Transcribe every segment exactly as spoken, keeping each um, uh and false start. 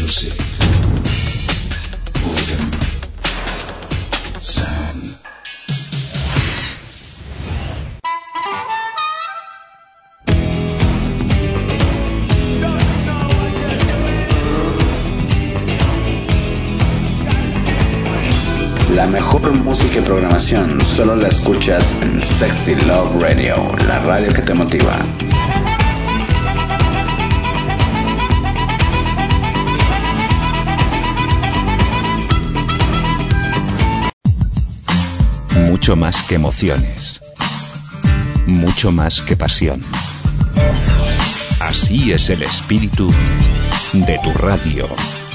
music. Boredom. Sound. La mejor música y programación solo la escuchas en Sexy Love Radio, la radio que te motiva. Mucho más que emociones, mucho más que pasión. Así es el espíritu de tu radio.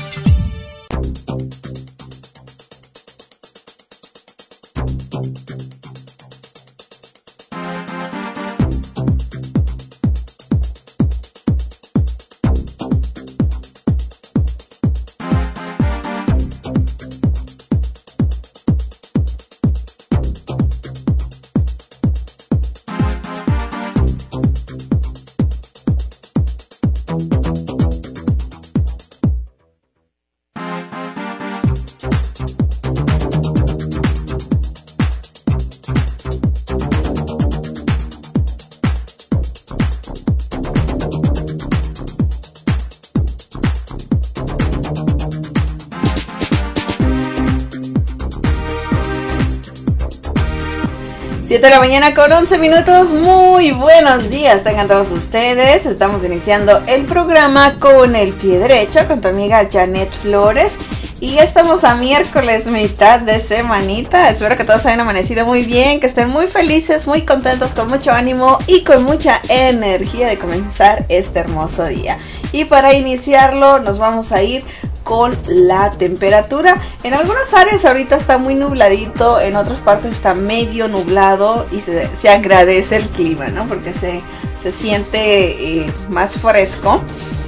siete de la mañana con once minutos, muy buenos días, tengan todos ustedes. Estamos iniciando el programa con el pie derecho, con tu amiga Janet Flores. Y ya estamos a miércoles, mitad de semanita. Espero que todos hayan amanecido muy bien, que estén muy felices, muy contentos, con mucho ánimo y con mucha energía de comenzar este hermoso día. Y para iniciarlo nos vamos a ir con la temperatura. En algunas áreas ahorita está muy nubladito, en otras partes está medio nublado y se, se agradece el clima, ¿no? Porque se, se siente eh, más fresco,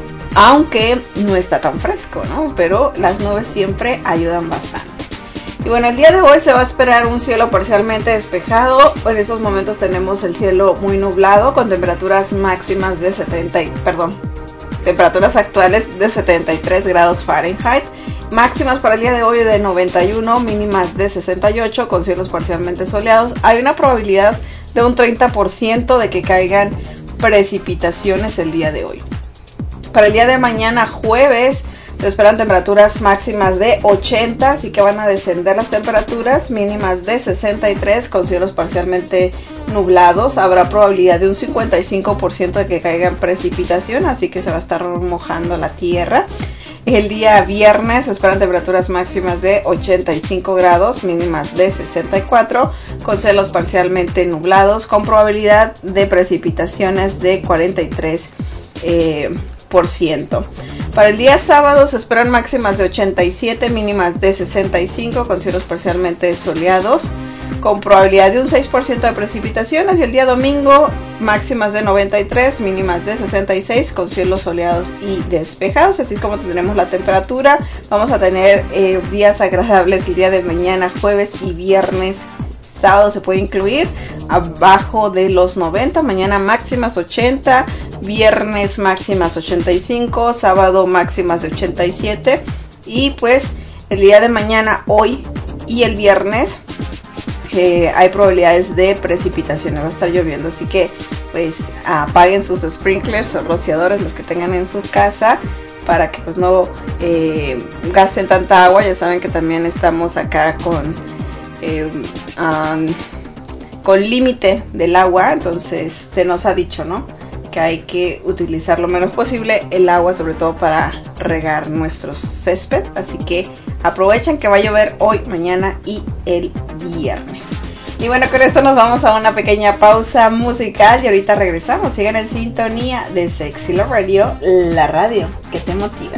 aunque no está tan fresco, ¿no? Pero las nubes siempre ayudan bastante. Y bueno, el día de hoy se va a esperar un cielo parcialmente despejado. En estos momentos tenemos el cielo muy nublado con temperaturas máximas de setenta, perdón, temperaturas actuales de setenta y tres grados Fahrenheit, máximas para el día de hoy de noventa y uno, mínimas de sesenta y ocho con cielos parcialmente soleados. Hay una probabilidad de un treinta por ciento de que caigan precipitaciones el día de hoy. Para el día de mañana jueves se esperan temperaturas máximas de ochenta, así que van a descender las temperaturas, mínimas de sesenta y tres con cielos parcialmente nublados. Habrá probabilidad de un cincuenta y cinco por ciento de que caigan precipitación, así que se va a estar mojando la tierra. El día viernes se esperan temperaturas máximas de ochenta y cinco grados, mínimas de sesenta y cuatro, con cielos parcialmente nublados, con probabilidad de precipitaciones de cuarenta y tres por ciento. Para el día sábado se esperan máximas de ochenta y siete, mínimas de sesenta y cinco, con cielos parcialmente soleados, con probabilidad de un seis por ciento de precipitaciones. Y el día domingo, máximas de noventa y tres, mínimas de sesenta y seis, con cielos soleados y despejados. Así como tendremos la temperatura, vamos a tener eh, días agradables el día de mañana, jueves y viernes. Sábado se puede incluir abajo de los noventa, mañana máximas ochenta, viernes máximas ochenta y cinco, sábado máximas de ochenta y siete. Y pues el día de mañana, hoy y el viernes eh, hay probabilidades de precipitaciones, va a estar lloviendo, así que pues apaguen sus sprinklers o rociadores, los que tengan en su casa, para que pues no eh, gasten tanta agua. Ya saben que también estamos acá con eh, um, con límite del agua, entonces se nos ha dicho, ¿no?, que hay que utilizar lo menos posible el agua, sobre todo para regar nuestros césped. Así que aprovechen que va a llover hoy, mañana y el viernes. Y bueno, con esto nos vamos a una pequeña pausa musical y ahorita regresamos. Sigan en sintonía de Sexy Love Radio, la radio que te motiva.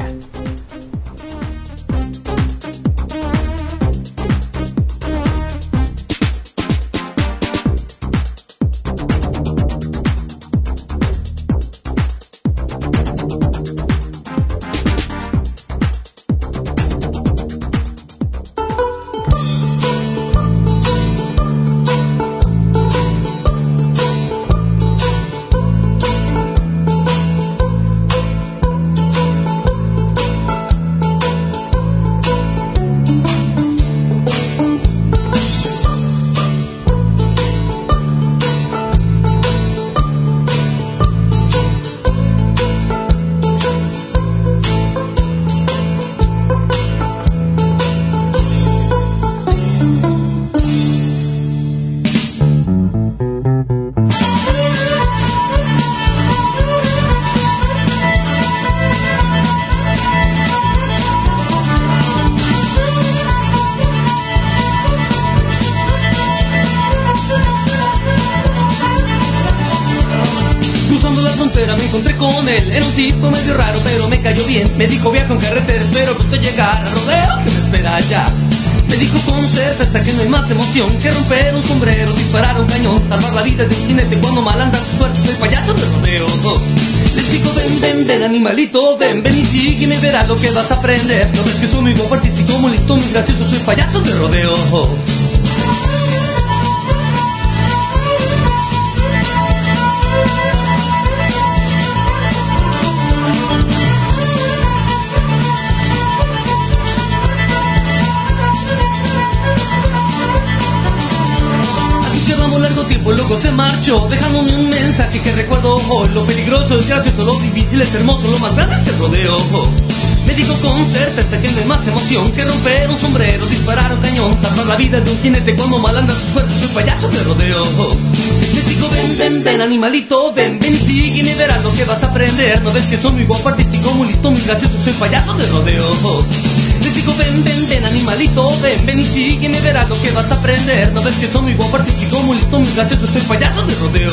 encontré con él. Era un tipo medio raro, pero me cayó bien. Me dijo viajo en carretera, espero pronto llegar a rodeo que me espera allá. Me dijo con certeza que no hay más emoción que romper un sombrero, disparar un cañón, salvar la vida de un jinete cuando mal anda su suerte. Soy payaso de rodeo. Les digo ven, ven, ven animalito, ven, ven y sígueme, verás lo que vas a aprender. No ves que soy muy guapo, artístico, muy listo, muy gracioso, soy payaso de rodeo. Tiempo luego se marchó dejándome un mensaje que recuerdo hoy. Lo peligroso es gracioso, lo difícil es hermoso, lo más grande es el rodeo. Me dijo con certeza que no hay más emoción que romper un sombrero, disparar un cañón, salvar la vida de un jinete cuando mal anda su suerte. Soy payaso de rodeo. Les digo ven, ven, ven animalito, ven, ven y sígueme, verás lo que vas a aprender. No ves que soy muy guapo, artístico, muy listo, muy gracioso, soy payaso de rodeo. Les digo ven, ven, ven animalito, ven, ven y sígueme, verás lo que vas a aprender. No ves que soy muy guapo, artístico, muy listo, muy gracioso, soy payaso de rodeo.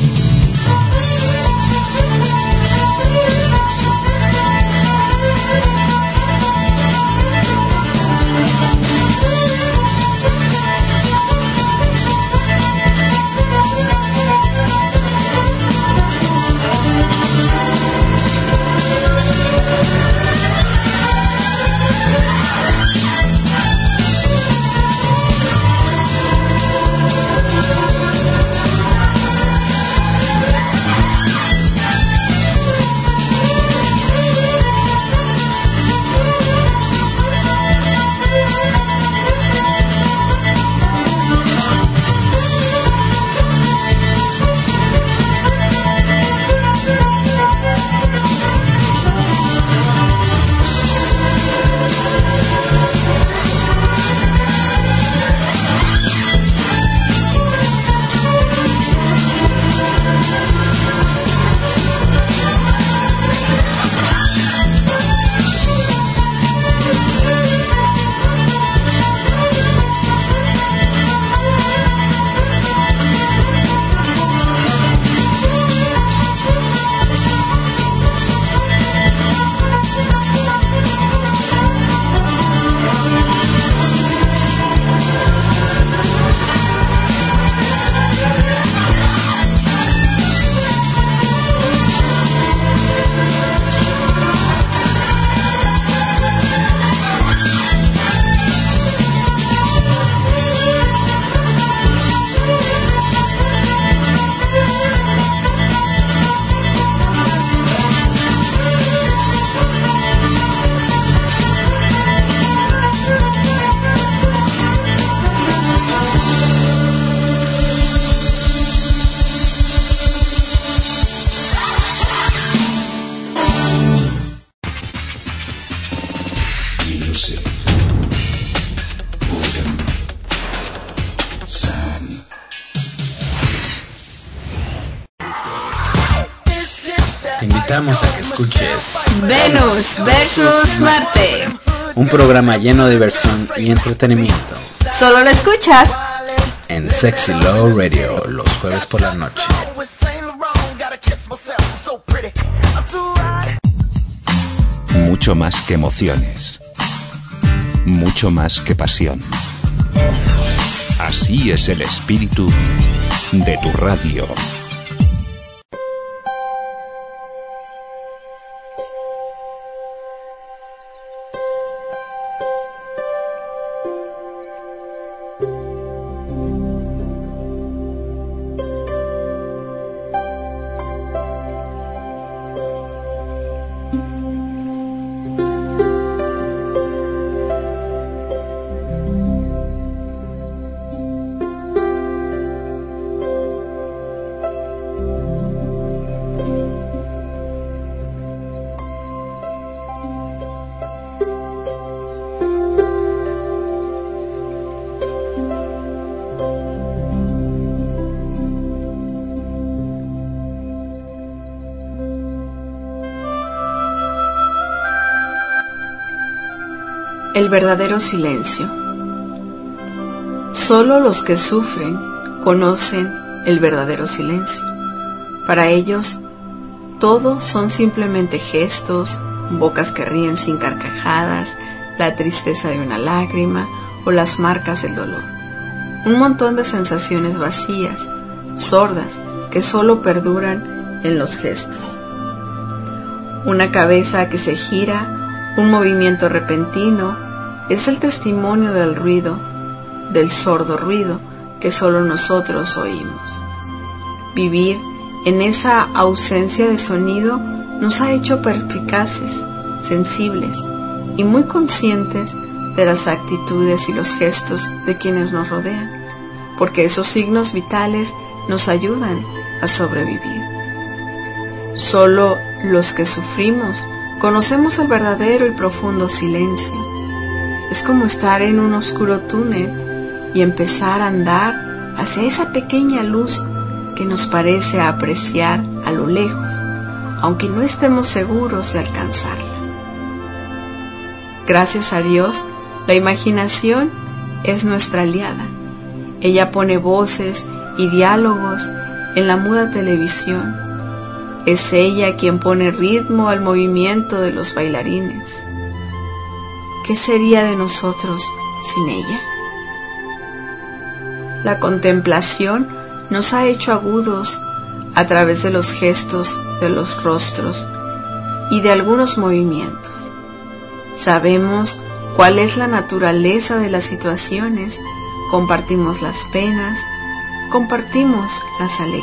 Te invitamos a que escuches Venus versus Marte, un programa lleno de diversión y entretenimiento. Solo lo escuchas en Sexy Love Radio los jueves por la noche. Mucho más que emociones, mucho más que pasión. Así es el espíritu de tu radio. el verdadero silencio. Solo los que sufren conocen el verdadero silencio. Para ellos, todo son simplemente gestos, bocas que ríen sin carcajadas, la tristeza de una lágrima o las marcas del dolor. Un montón de sensaciones vacías, sordas, que solo perduran en los gestos. Una cabeza que se gira, un movimiento repentino, es el testimonio del ruido, del sordo ruido que solo nosotros oímos. Vivir en esa ausencia de sonido nos ha hecho perspicaces, sensibles y muy conscientes de las actitudes y los gestos de quienes nos rodean, porque esos signos vitales nos ayudan a sobrevivir. Solo los que sufrimos conocemos el verdadero y profundo silencio. Es como estar en un oscuro túnel y empezar a andar hacia esa pequeña luz que nos parece apreciar a lo lejos, aunque no estemos seguros de alcanzarla. Gracias a Dios, la imaginación es nuestra aliada. Ella pone voces y diálogos en la muda televisión. Es ella quien pone ritmo al movimiento de los bailarines. ¿Qué sería de nosotros sin ella? La contemplación nos ha hecho agudos a través de los gestos de los rostros y de algunos movimientos. Sabemos cuál es la naturaleza de las situaciones, compartimos las penas, compartimos las alegrías.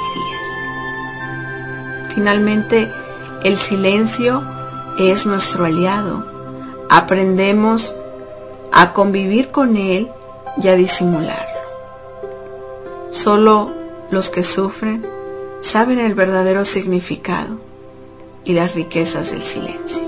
Finalmente, el silencio es nuestro aliado. Aprendemos a convivir con él y a disimularlo. Solo los que sufren saben el verdadero significado y las riquezas del silencio.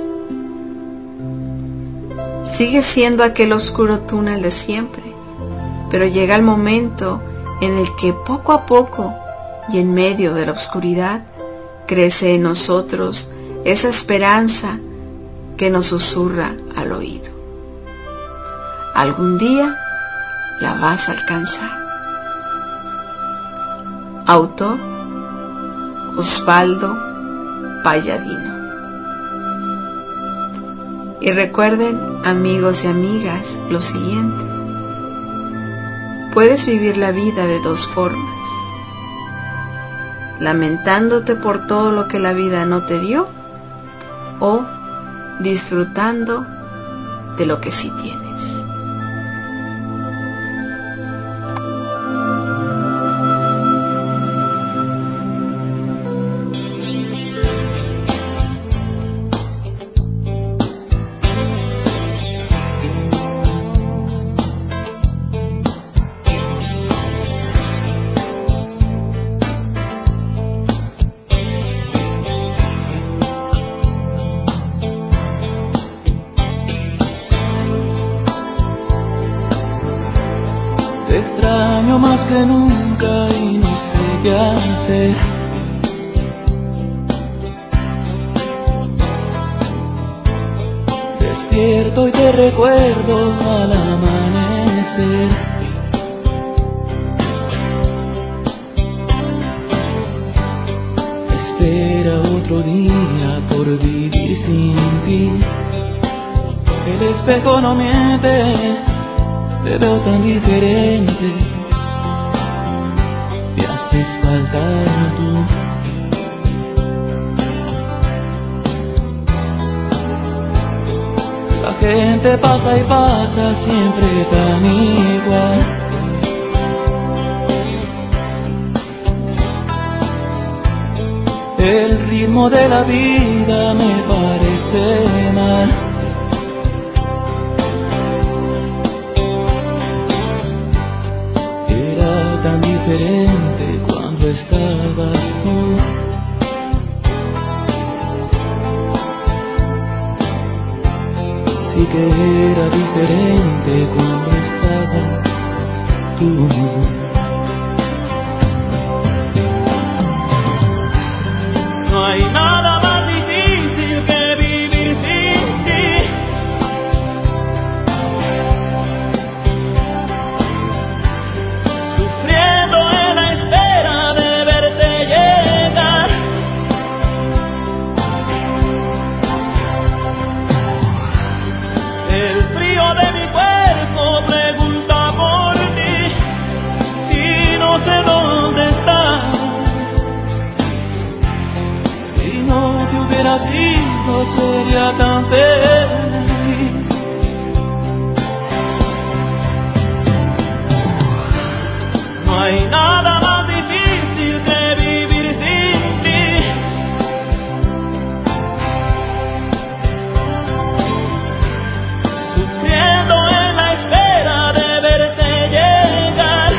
Sigue siendo aquel oscuro túnel de siempre, pero llega el momento en el que poco a poco y en medio de la oscuridad crece en nosotros esa esperanza que nos susurra al oído. Algún día la vas a alcanzar. Autor Osvaldo Palladino. Y recuerden, amigos y amigas, lo siguiente: puedes vivir la vida de dos formas: lamentándote por todo lo que la vida no te dio, o disfrutando de lo que sí tienes. Te extraño más que nunca y no sé qué hacer. Despierto y te recuerdo al amanecer. Espera otro día por vivir sin ti. El espejo no miente, te veo tan diferente, me haces falta tú. La gente pasa y pasa siempre tan igual. El ritmo de la vida me parece mal. Tan diferente cuando estabas tú. Sí que era diferente cuando estabas tú. No hay nada más difícil que vivir sin ti. pregunta por ti y no sé dónde estás. Si no te hubiera sido sería tan feliz. No hay nada más difícil que vivir sin ti. Sufriendo en la espera de verte llegar.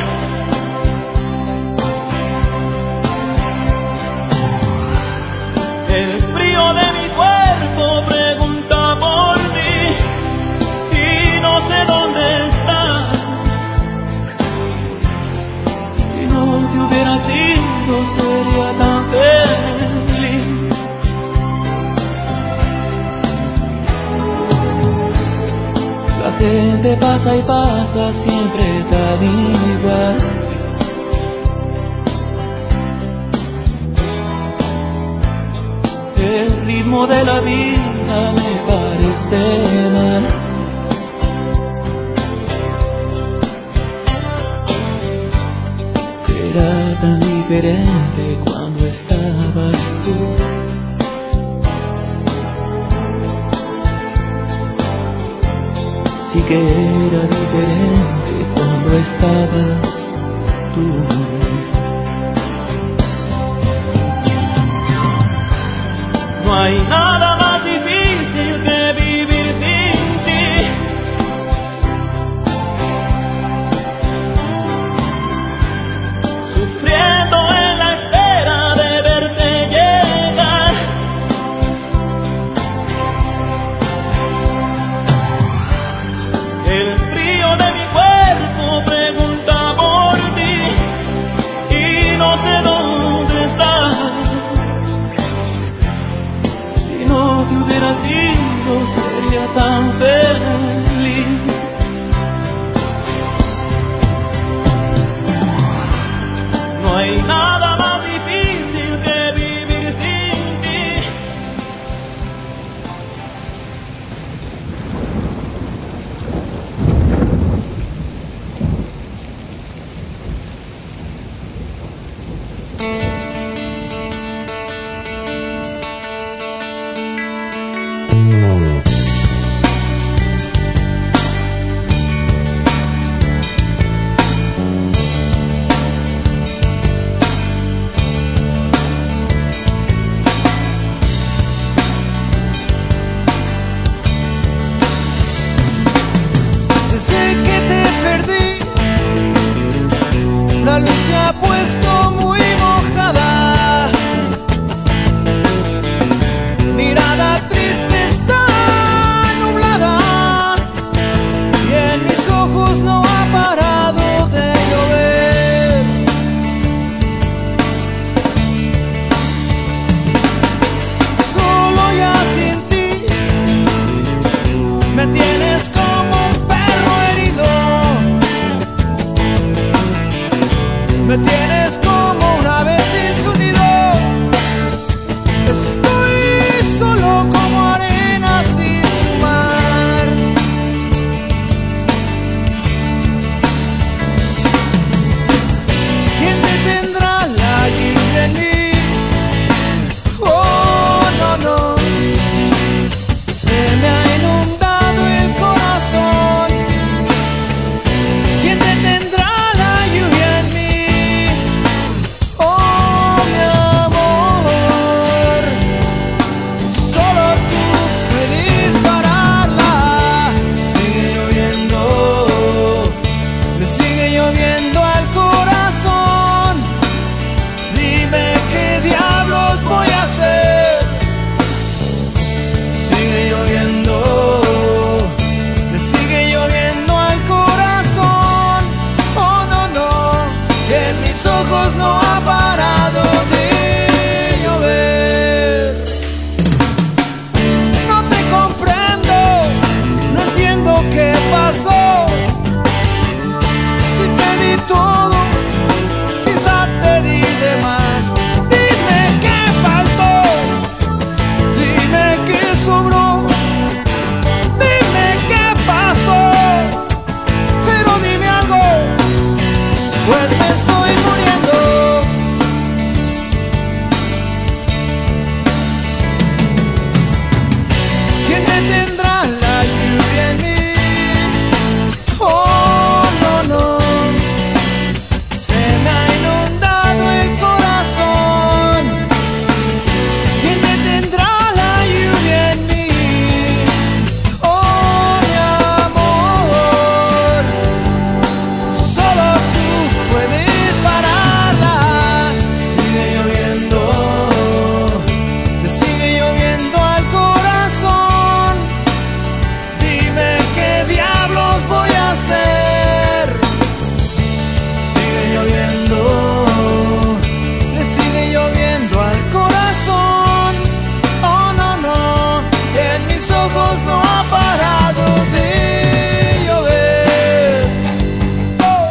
El frío de mi cuerpo pregunta por ti y no sé dónde estás. Si no te hubiera sido sería tan feliz. La gente pasa y pasa siempre tan igual. El ritmo de la vida me parece mal. Era tan diferente cuando estabas tú. Sí que era diferente cuando estabas tú. No hay nada más difícil que vivir sin ti. Sufriendo en la espera de verte llegar. El frío de mi cuerpo pregunta por ti y no sé dónde estás. Si no detendrá la lluvia en mí? Oh, no, no. Se me ha inundado el corazón. ¿Quién detendrá la lluvia en mí? Oh, mi amor. Solo tú puedes pararla. Sigue lloviendo, le sigue lloviendo al corazón. Dime qué diablos voy a hacer. Sigue lloviendo, le sigue lloviendo al corazón. Oh, no, no, en mis ojos no ha parado de llover. Oh.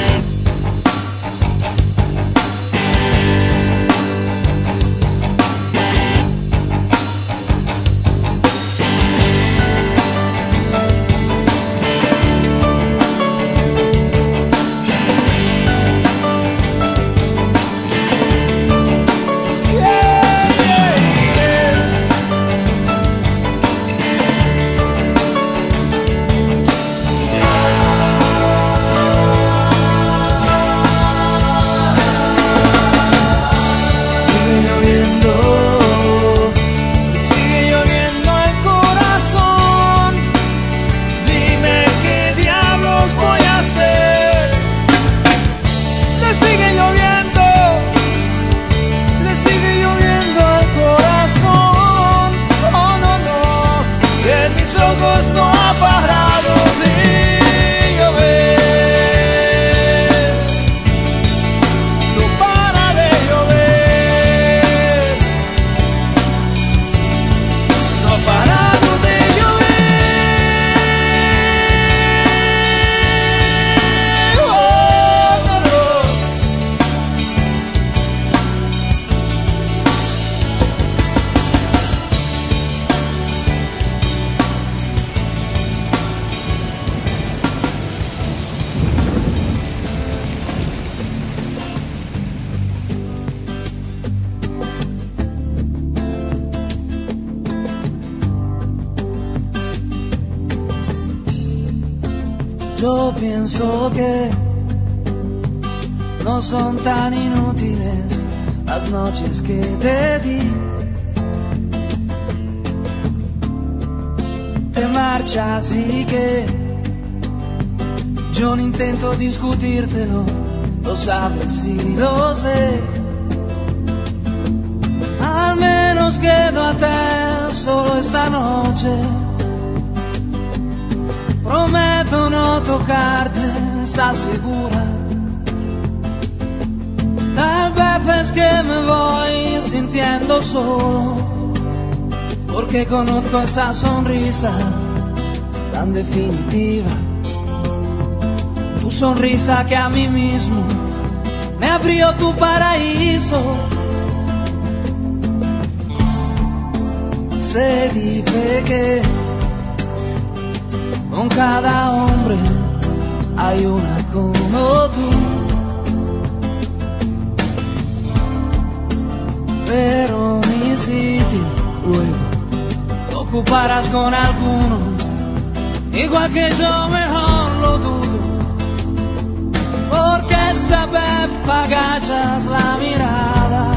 Sigue lloviendo, le sigue lloviendo al corazón. Dime qué diablos voy a hacer. Le sigue lloviendo, le sigue lloviendo al corazón. Oh, no, no, en mis ojos no ha parado de llover. No para de llover. No ha parado de llover. Oh, no, no. Yo pienso que no son tan inútiles las noches que te di. Te marchas y que yo no intento discutírtelo, lo sabes y lo sé. Al menos quedo a te solo esta noche. Prometo no tocarte, ¿estás segura? Tal vez es que me voy sintiendo solo, porque conozco esa sonrisa tan definitiva. Tu sonrisa que a mí mismo me abrió tu paraíso. Se dice que con cada hombre hay una como tú, pero mi sitio luego lo ocuparás con alguno, igual que yo, mejor lo dudo, porque esta vez agachas la mirada,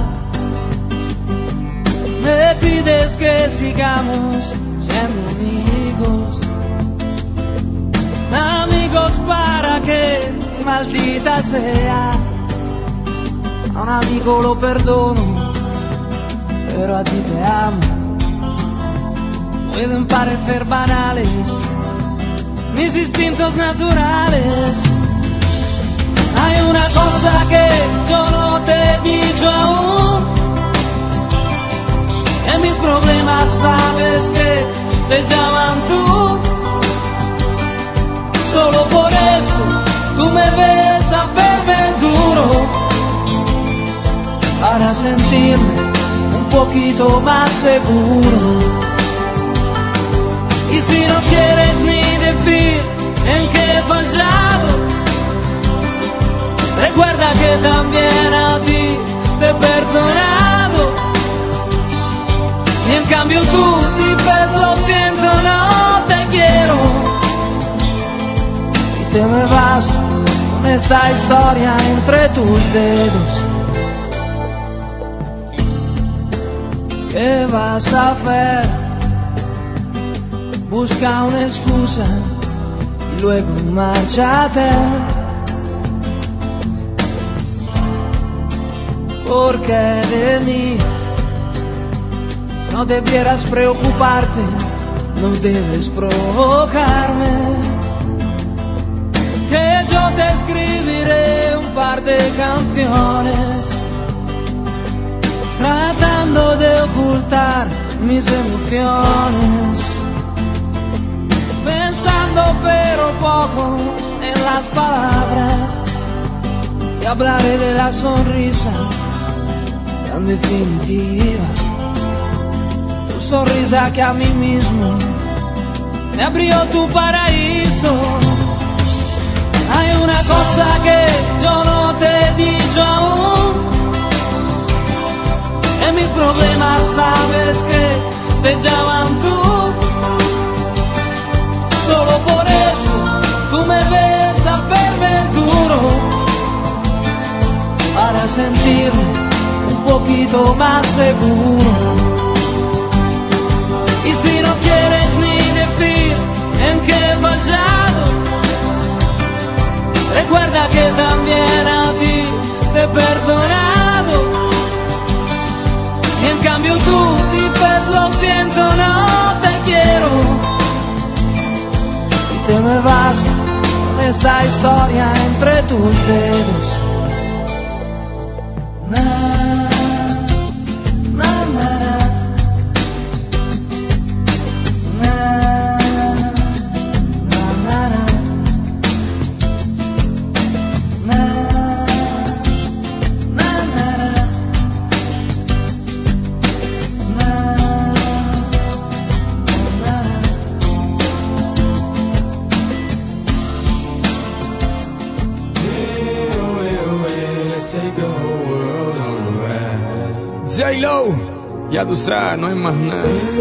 me pides que sigamos siendo amigos. Amigos para que, maldita sea, a un amigo lo perdono, pero a ti te amo. Pueden parecer banales mis instintos naturales. Hay una cosa que yo no te he dicho aún, que mis problemas sabes que se llaman tú. Solo por eso tú me ves hacerme duro, para sentirme un poquito más seguro. Y si no quieres ni decir en qué he fallado, recuerda que también a ti te he perdonado. Y en cambio tú dices lo siento, no. esta historia entre tus dedos. ¿Qué vas a hacer? Busca una excusa y luego márchate. Porque de mí no debieras preocuparte, no debes provocarme. Que yo te escribiré un par de canciones, tratando de ocultar mis emociones, pensando pero poco en las palabras, y hablaré de la sonrisa tan definitiva, tu sonrisa que a mí mismo me abrió tu paraíso. Hay una cosa que yo no te he dicho aún, que mis problemas sabes que se llaman tú. Solo por eso tú me ves a verme duro, para sentirme un poquito más seguro. Y si no quieres ni decir en qué he fallado, recuerda que también a ti te he perdonado. Y en cambio tú dices lo siento, no te quiero, y te me vas con esta historia entre tus dedos. Na, na, na, na, na, na, na. J-Lo, ya tú sabes, no hay más nada.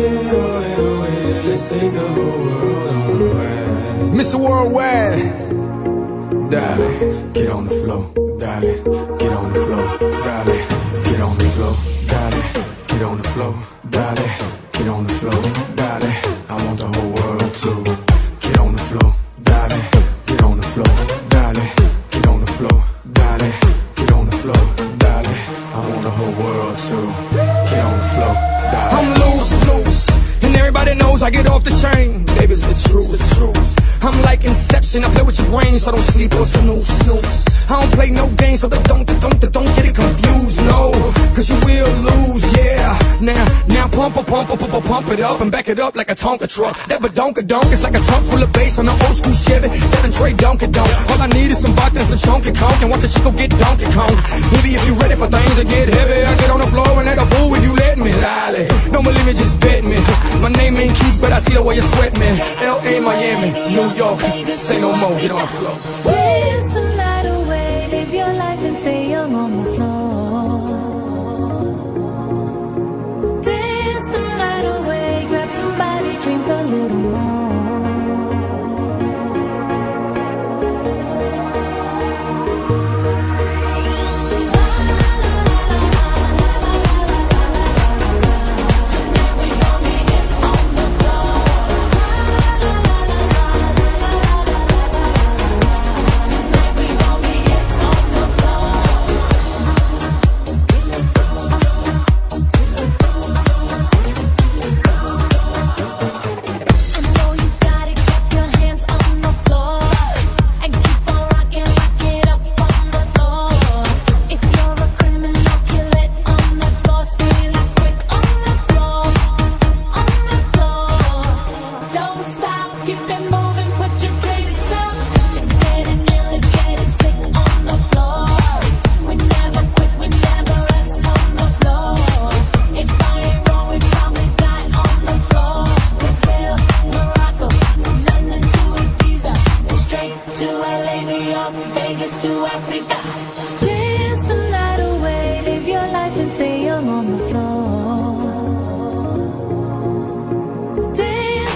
mister Worldwide, dale, get on the floor, dale, get on the floor, dale, get on the floor, dale, get on the floor, dale, get on the floor, dale. I want the whole world to get on the floor, dale, get on the floor, dale, get on the floor, dale, get on the floor, dale. I want the whole world to get on the floor, dale. I'm loose, loose, and everybody knows I get off the chain. Baby, it's the truth, the truth. I'm like Inception, I play with your brain, so don't sleep or snooze, snooze. I don't play no games, so don't, don't, don't, don't get it confused, no, cause you will lose, yeah. Now, now pump, pump, pump, pump, pump it up and back it up like a Tonka truck. That badonka-donk is like a trunk full of bass on an old school Chevy, seven tray Donkey-Donk. All I need is some vodka and some chunky conk, and watch the chico get Donkey Kong. Baby, if you ready for things to get heavy, I get on the floor and act a fool if you let me, lolly. Don't believe me, just bet me. My name ain't Keith, but I see the way you sweat me. L A, Miami, New York, say no more, get on the floor. Dance the night away, live your life and stay young on the floor. Dance the night away, grab somebody, drink a little more.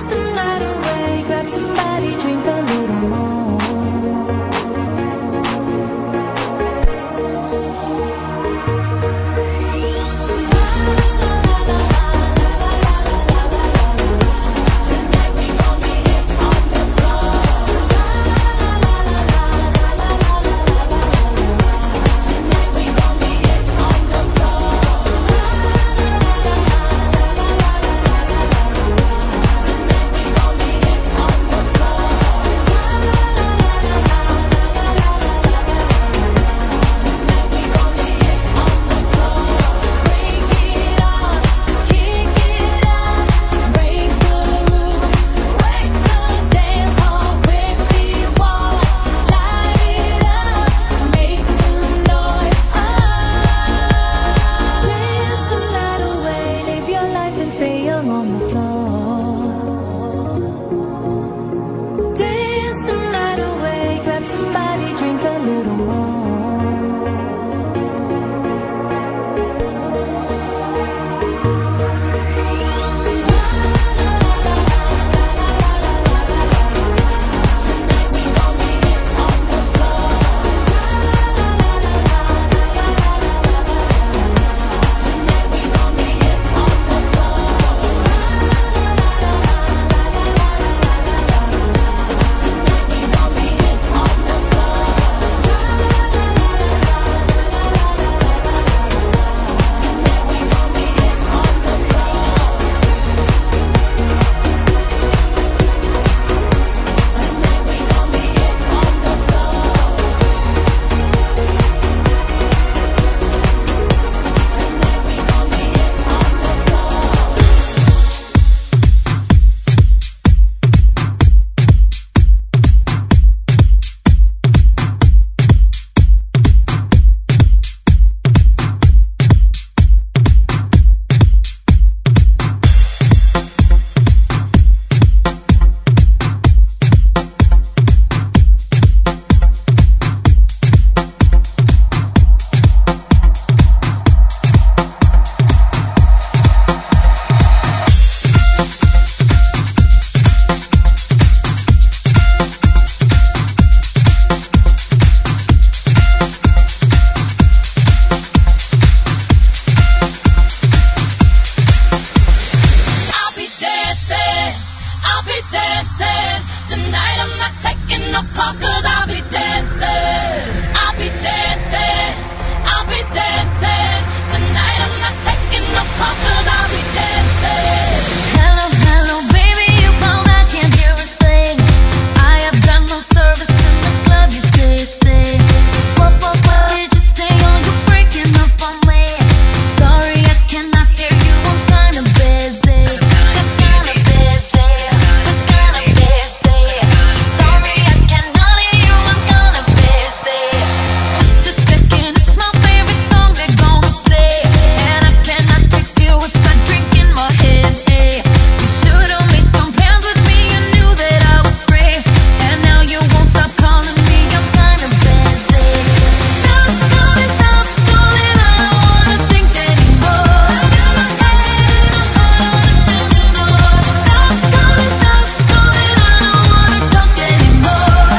Somebody drink a little more. Tonight I'm not taking no calls, cause I'll be dancing. I'll be dancing. I'll be dancing. Tonight I'm not taking no calls, cause I'll be dancing. Hello, hello, baby, you called, I can't hear a thing. I have got no service in the club, you say, say. What, what, what did you say? Oh, you're breaking up on me. Sorry, I cannot hear you, I'm kinda busy. Just kinda busy. Just kinda busy. Sorry, I cannot hear you, I'm kinda busy. Just a second, it's my favorite song they're gonna play. And I cannot text you with a drink in my head, eh. You should've made some plans with me, you knew that I was free. And now you won't stop calling me, I'm kinda busy. Stop, darling, stop, darling, I don't wanna think anymore. Stop, darling, stop, darling, I don't wanna talk anymore.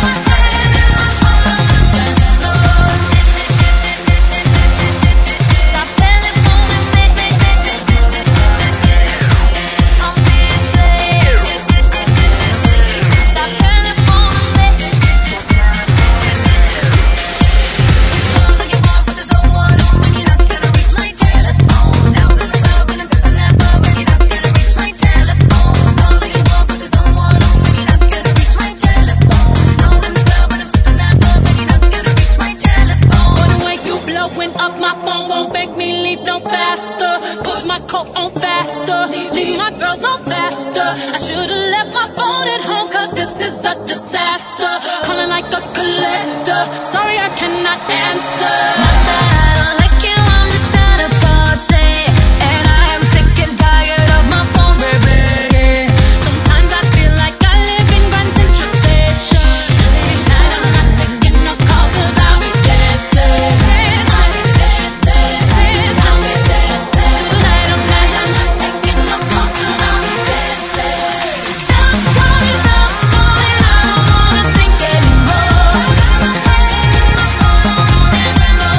Stop telephoning me, I'm busy. Stop blowing up my phone, won't make me leave no faster. Put my coat on faster, leave my girls no faster. I should've left my phone at home, cause this is a disaster. Calling like a collector, sorry I cannot answer. Not that I don't like you, I'm just at a party. And I am sick and tired of my phone, baby. Sometimes I feel like I live in Grand Central Station. Tonight I'm not taking no calls, cause I'll be dancing. I'll be dancing. I'll be dancing. Tonight I'm not, I'm not taking no calls, cause I'll be dancing. Stop, darling, stop, darling, I don't wanna think anymore. Stop, darling,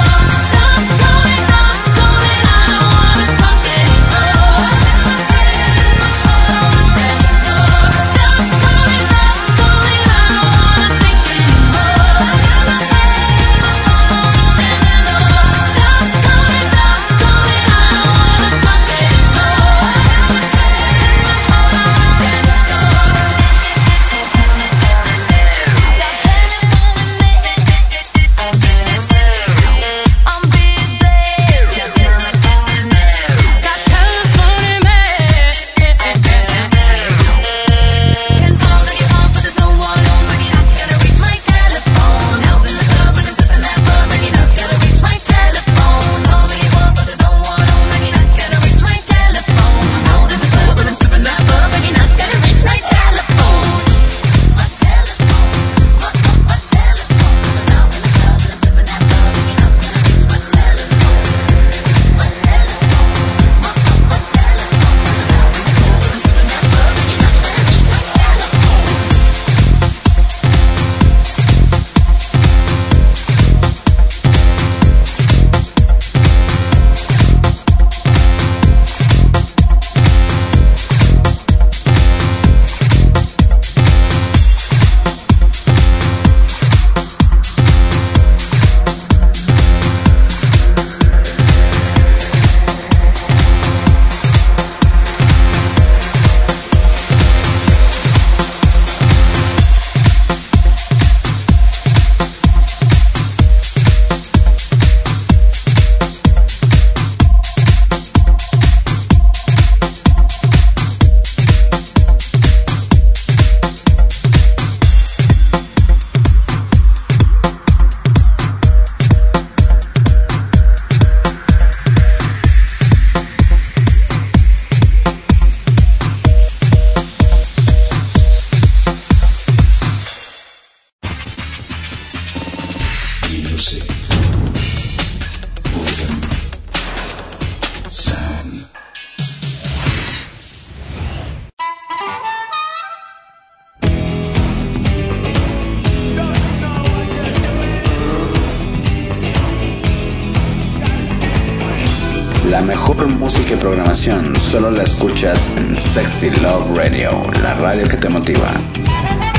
La mejor música y programación solo la escuchas en Sexy Love Radio, la radio que te motiva.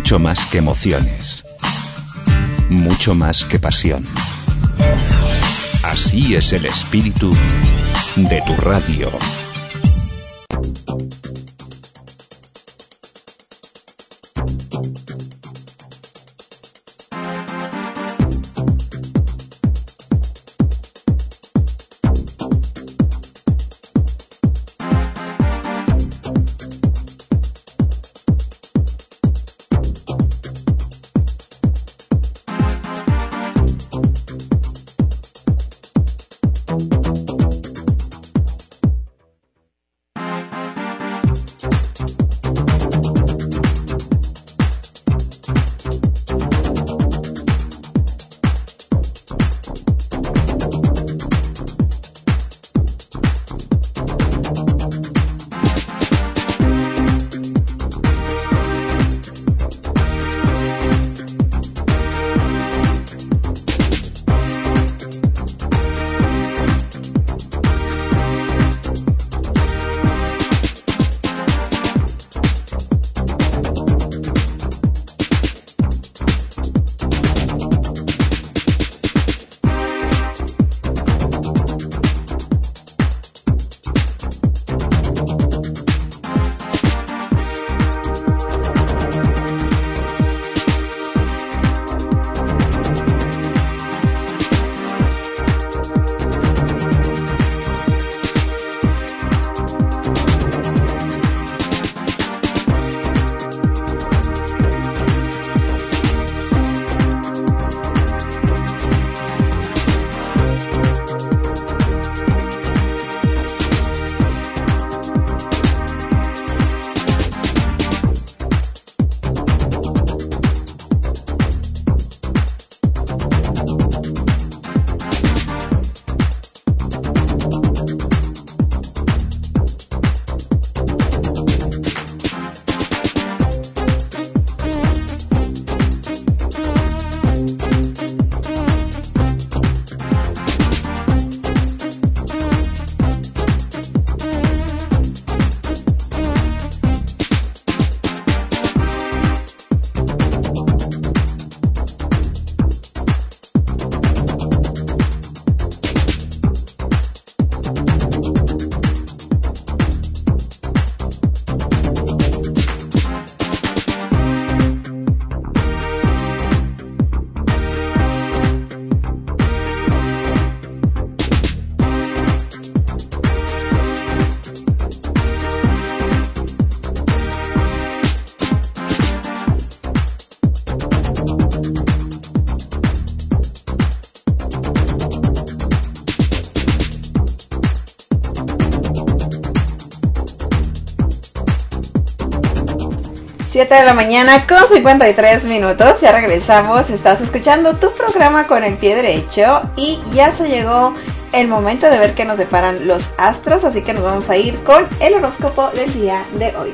Mucho más que emociones. Mucho más que pasión. Así es el espíritu de tu radio. siete de la mañana con cincuenta y tres minutos, ya regresamos, estás escuchando tu programa Con el Pie Derecho y ya se llegó el momento de ver qué nos deparan los astros, así que nos vamos a ir con el horóscopo del día de hoy.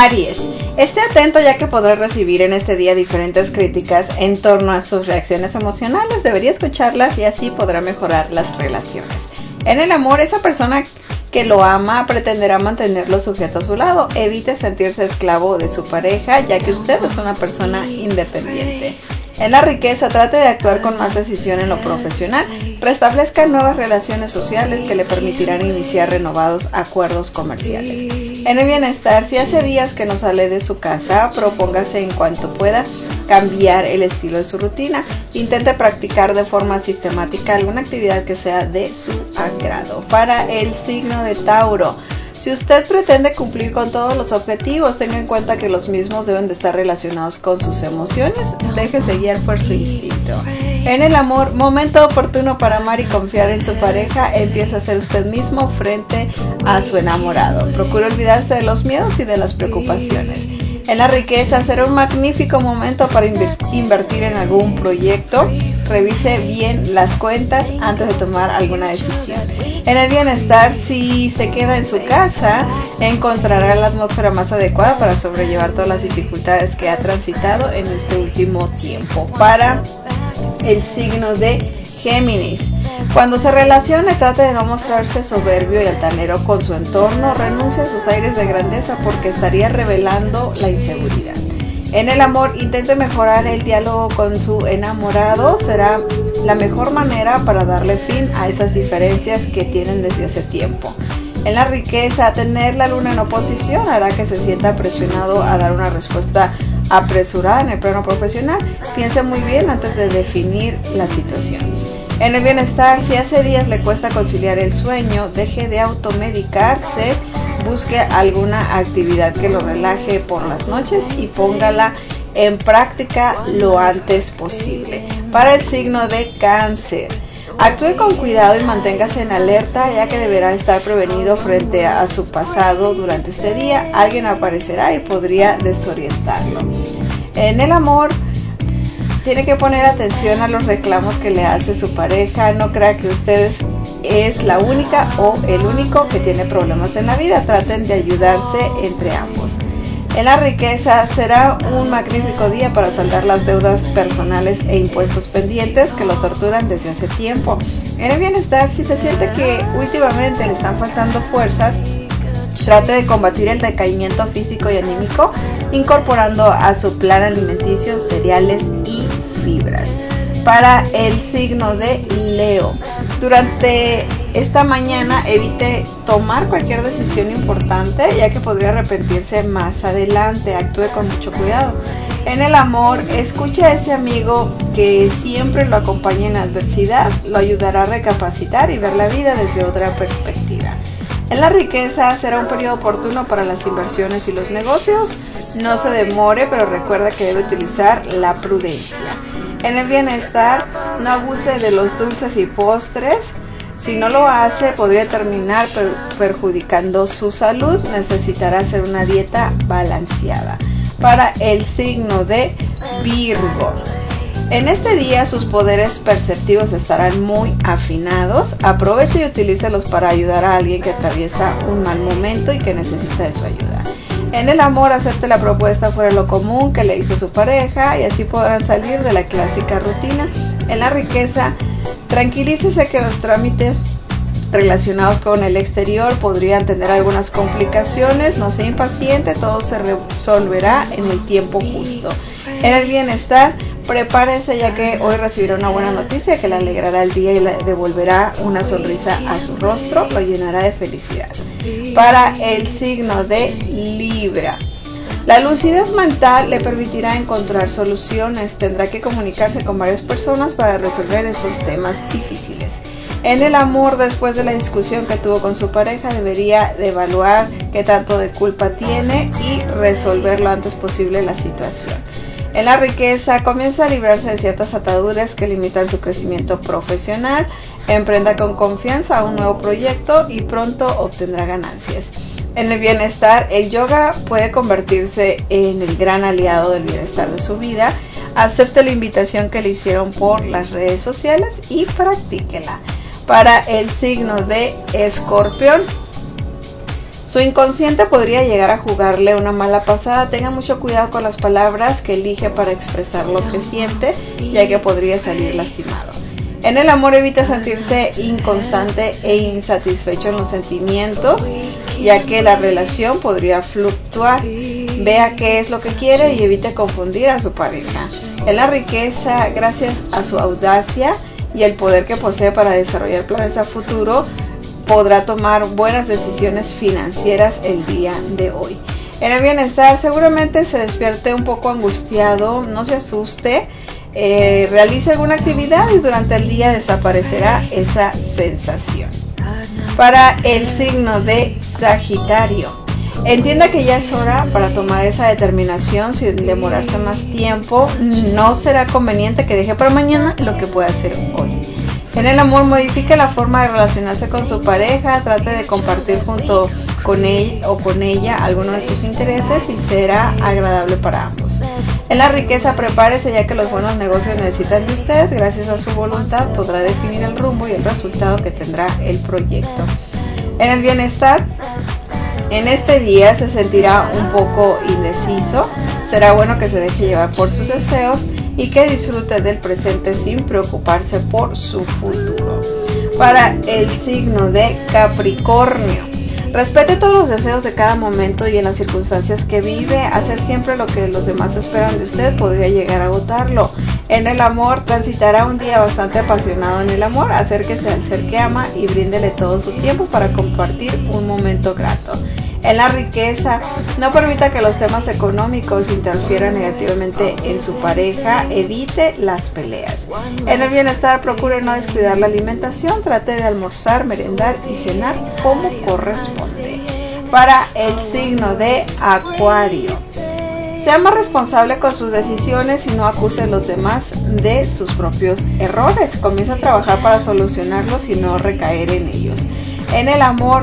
Aries, esté atento ya que podrá recibir en este día diferentes críticas en torno a sus reacciones emocionales. Debería escucharlas y así podrá mejorar las relaciones. En el amor, esa persona que lo ama pretenderá mantenerlo sujeto a su lado. Evite sentirse esclavo de su pareja, ya que usted es una persona independiente. En la riqueza, trate de actuar con más decisión en lo profesional. Restablezca nuevas relaciones sociales que le permitirán iniciar renovados acuerdos comerciales. En el bienestar, si hace días que no sale de su casa, propóngase en cuanto pueda cambiar el estilo de su rutina. Intente practicar de forma sistemática alguna actividad que sea de su agrado. Para el signo de Tauro, si usted pretende cumplir con todos los objetivos, tenga en cuenta que los mismos deben de estar relacionados con sus emociones. Déjese guiar por su instinto. En el amor, momento oportuno para amar y confiar en su pareja. Empieza a ser usted mismo frente a su enamorado. Procure olvidarse de los miedos y de las preocupaciones. En la riqueza, será un magnífico momento para invertir en algún proyecto. Revise bien las cuentas antes de tomar alguna decisión. En el bienestar, si se queda en su casa, encontrará la atmósfera más adecuada para sobrellevar todas las dificultades que ha transitado en este último tiempo. Para el signo de Géminis, cuando se relacione, trate de no mostrarse soberbio y altanero con su entorno. Renuncie a sus aires de grandeza porque estaría revelando la inseguridad. En el amor, intente mejorar el diálogo con su enamorado. Será la mejor manera para darle fin a esas diferencias que tienen desde hace tiempo. En la riqueza, tener la luna en oposición hará que se sienta presionado a dar una respuesta apresurada en el plano profesional. Piense muy bien antes de definir la situación. En el bienestar, si hace días le cuesta conciliar el sueño, deje de automedicarse, busque alguna actividad que lo relaje por las noches y póngala en práctica lo antes posible. Para el signo de Cáncer, actúe con cuidado y manténgase en alerta, ya que deberá estar prevenido frente a su pasado durante este día. Alguien aparecerá y podría desorientarlo. En el amor, tiene que poner atención a los reclamos que le hace su pareja. No crea que usted es la única o el único que tiene problemas en la vida. Traten de ayudarse entre ambos. En la riqueza, será un magnífico día para saldar las deudas personales e impuestos pendientes que lo torturan desde hace tiempo. En el bienestar, si se siente que últimamente le están faltando fuerzas, trate de combatir el decaimiento físico y anímico incorporando a su plan alimenticio cereales y fibras. Para el signo de Leo, durante esta mañana evite tomar cualquier decisión importante, ya que podría arrepentirse más adelante. Actúe con mucho cuidado. En el amor, escuche a ese amigo que siempre lo acompaña en la adversidad, lo ayudará a recapacitar y ver la vida desde otra perspectiva. En la riqueza, será un periodo oportuno para las inversiones y los negocios. No se demore, pero recuerda que debe utilizar la prudencia. En el bienestar, no abuse de los dulces y postres. Si no lo hace, podría terminar per- perjudicando su salud. Necesitará hacer una dieta balanceada. Para el signo de Virgo, en este día sus poderes perceptivos estarán muy afinados. Aproveche y utilícelos para ayudar a alguien que atraviesa un mal momento y que necesita de su ayuda. En el amor, acepte la propuesta fuera de lo común que le hizo su pareja y así podrán salir de la clásica rutina. En la riqueza, tranquilícese que los trámites relacionados con el exterior podrían tener algunas complicaciones. No sea impaciente, todo se resolverá en el tiempo justo. En el bienestar, prepárese ya que hoy recibirá una buena noticia que le alegrará el día y le devolverá una sonrisa a su rostro, lo llenará de felicidad. Para el signo de Libra, la lucidez mental le permitirá encontrar soluciones. Tendrá que comunicarse con varias personas para resolver esos temas difíciles. En el amor, después de la discusión que tuvo con su pareja, debería de evaluar qué tanto de culpa tiene y resolver lo antes posible la situación. En la riqueza, comienza a librarse de ciertas ataduras que limitan su crecimiento profesional. Emprenda con confianza un nuevo proyecto y pronto obtendrá ganancias. En el bienestar, el yoga puede convertirse en el gran aliado del bienestar de su vida. Acepte la invitación que le hicieron por las redes sociales y practíquela. Para el signo de Escorpión, Su inconsciente podría llegar a jugarle una mala pasada. Tenga mucho cuidado con las palabras que elige para expresar lo que siente, ya que podría salir lastimado. En el amor evita sentirse inconstante e insatisfecho en los sentimientos, ya que la relación podría fluctuar. Vea qué es lo que quiere y evite confundir a su pareja. En la riqueza, gracias a su audacia y el poder que posee para desarrollar planes a futuro, podrá tomar buenas decisiones financieras el día de hoy. En el bienestar, seguramente se despierte un poco angustiado, no se asuste, eh, realice alguna actividad y durante el día desaparecerá esa sensación. Para el signo de Sagitario, entienda que ya es hora para tomar esa determinación sin demorarse más tiempo. No será conveniente que deje para mañana lo que pueda hacer hoy. En el amor, modifique la forma de relacionarse con su pareja, trate de compartir junto con él o con ella algunos de sus intereses y será agradable para ambos. En la riqueza, prepárese ya que los buenos negocios necesitan de usted. Gracias a su voluntad podrá definir el rumbo y el resultado que tendrá el proyecto. En el bienestar, en este día se sentirá un poco indeciso. Será bueno que se deje llevar por sus deseos y que disfrute del presente sin preocuparse por su futuro. Para el signo de Capricornio, respete todos los deseos de cada momento y en las circunstancias que vive. Hacer siempre lo que los demás esperan de usted podría llegar a agotarlo. En el amor, transitará un día bastante apasionado en el amor. Acérquese al ser que ama y bríndele todo su tiempo para compartir un momento grato. En la riqueza, no permita que los temas económicos interfieran negativamente en su pareja, evite las peleas. En el bienestar, procure no descuidar la alimentación, trate de almorzar, merendar y cenar como corresponde. Para el signo de Acuario, sea más responsable con sus decisiones y no acuse a los demás de sus propios errores. Comienza a trabajar para solucionarlos y no recaer en ellos. En el amor,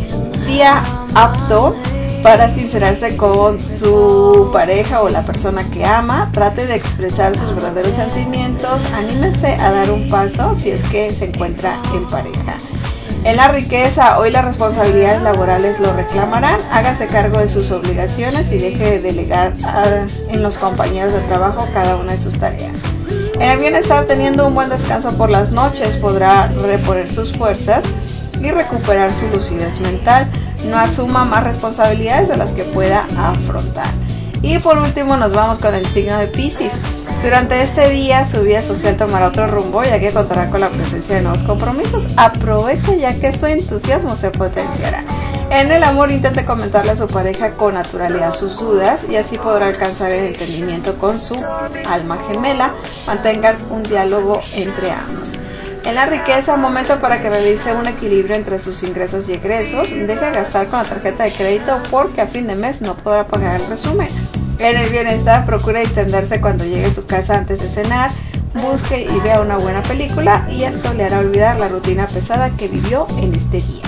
día apto para sincerarse con su pareja o la persona que ama. Trate de expresar sus verdaderos sentimientos. Anímese a dar un paso si es que se encuentra en pareja. En la riqueza, hoy las responsabilidades laborales lo reclamarán. Hágase cargo de sus obligaciones y deje de delegar a, en los compañeros de trabajo cada una de sus tareas. En el bienestar, teniendo un buen descanso por las noches, podrá reponer sus fuerzas y recuperar su lucidez mental. No asuma más responsabilidades de las que pueda afrontar. Y por último nos vamos con el signo de Piscis. Durante este día su vida social tomará otro rumbo, ya que contará con la presencia de nuevos compromisos. Aproveche ya que su entusiasmo se potenciará. En el amor, intente comentarle a su pareja con naturalidad sus dudas y así podrá alcanzar el entendimiento con su alma gemela. Mantengan un diálogo entre ambos. En la riqueza, momento para que realice un equilibrio entre sus ingresos y egresos. Deje de gastar con la tarjeta de crédito porque a fin de mes no podrá pagar el resumen. En el bienestar, procure distenderse cuando llegue a su casa antes de cenar. Busque y vea una buena película y esto le hará olvidar la rutina pesada que vivió en este día.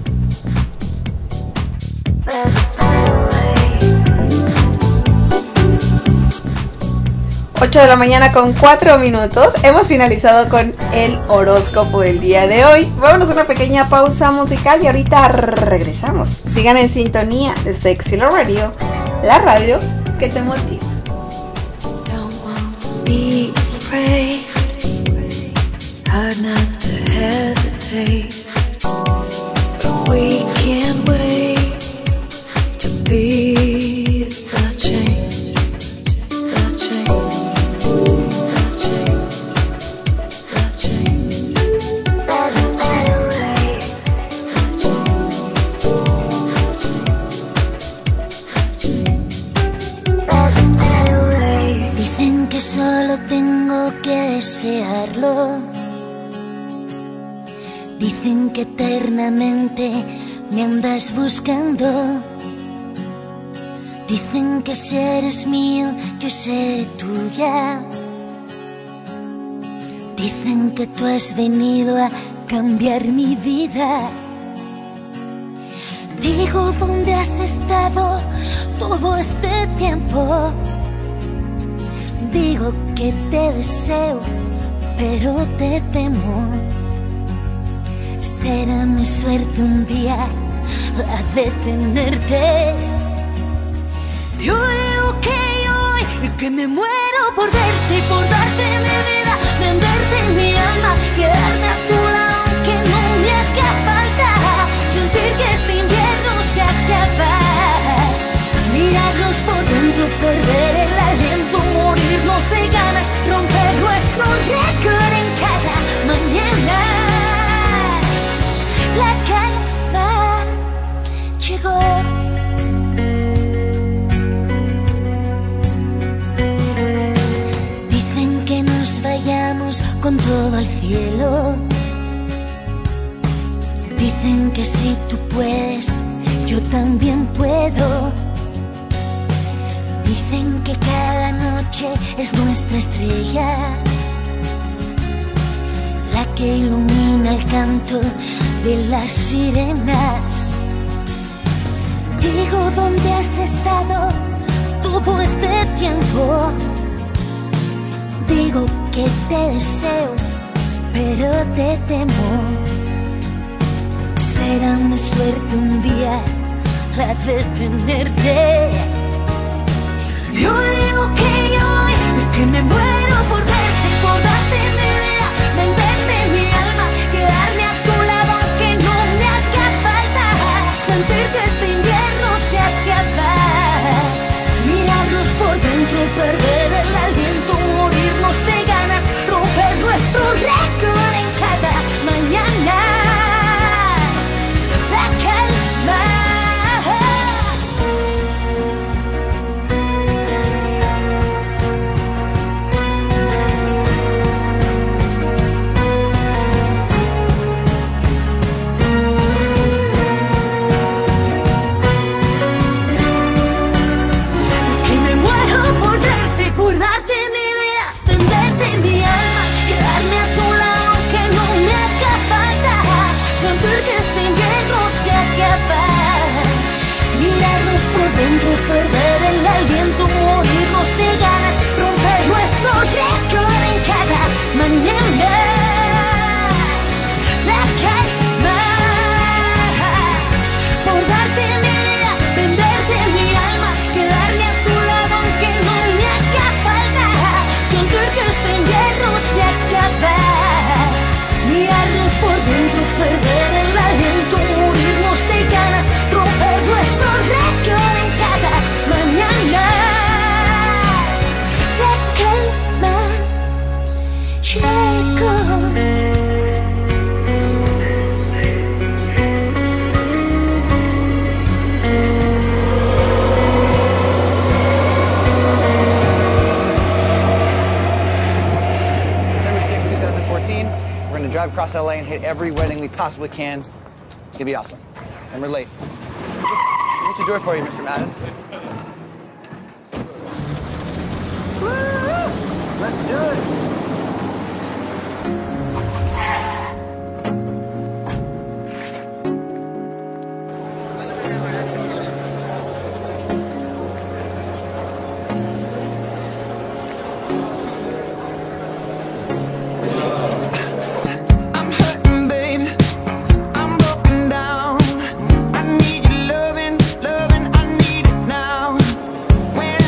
ocho de la mañana con cuatro minutos. Hemos finalizado con el horóscopo del día de hoy. Vámonos a una pequeña pausa musical y ahorita regresamos. Sigan en sintonía de Sexy Love Radio, la radio que te motiva. Don't want to be afraid, hard not to hesitate, but we can't wait to be the change. Solo tengo que desearlo. Dicen que eternamente me andas buscando. Dicen que si eres mío, yo seré tuya. Dicen que tú has venido a cambiar mi vida. Digo, ¿dónde has estado todo este tiempo? Digo que te deseo, pero te temo. Será mi suerte un día la de tenerte. Yo digo que hoy, que me muero por verte y por darte mi vida, venderte mi alma, quedarme a tu lado aunque no me haga falta, sentir que este invierno se acaba, mirarnos por dentro, perder el aliento, morirnos de ganas, romper nuestro récord en cada mañana. La calma llegó. Dicen que nos vayamos con todo al cielo. Dicen que si tú puedes, yo también puedo. Dicen que cada noche es nuestra estrella, la que ilumina el canto de las sirenas. Digo, ¿dónde has estado todo este tiempo? Digo que te deseo, pero te temo. Será mi suerte un día la de tenerte. Yo digo que hoy, que me muero por verte, por darte mi vida, venderte mi alma, quedarme a tu lado aunque no me haga falta, sentir que este invierno se acaba, mirarnos por dentro, perder el aliento, morirnos de ganas, romper nuestro récord en cada mañana. La calma. Por darte mi vida, venderte mi alma, quedarme a tu lado aunque no me haga falta, sentir que este invierno se acaba, mirarnos por dentro, perder el aliento, morirnos de ganas, romper nuestro récord en cada mañana. La calma, por darte mi vida, venderte mi alma, quedarme a tu lado aunque no me haga falta, sentir que este invierno se acaba, mirarnos por dentro, perder el aliento, morirnos de ganas, romper nuestro récord en cada mañana. La calma llegó. We're gonna drive across L A and hit every wedding we possibly can. It's gonna be awesome. And we're late. What's your door for you, Mister Madden? Woo! Let's do it.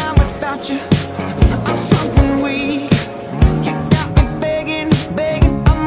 I'm something weak. You got me begging, begging. I'm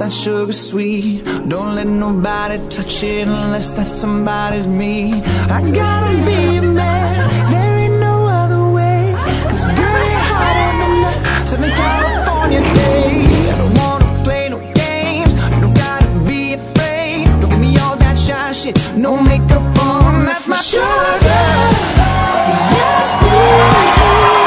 that sugar sweet. Don't let nobody touch it unless that somebody's me. I gotta be a man, there ain't no other way. Cause girl, you're hotter than that Southern California day. I don't wanna play no games, you don't gotta be afraid. Don't give me all that shy shit, no makeup on, that's my sugar. Yes, please.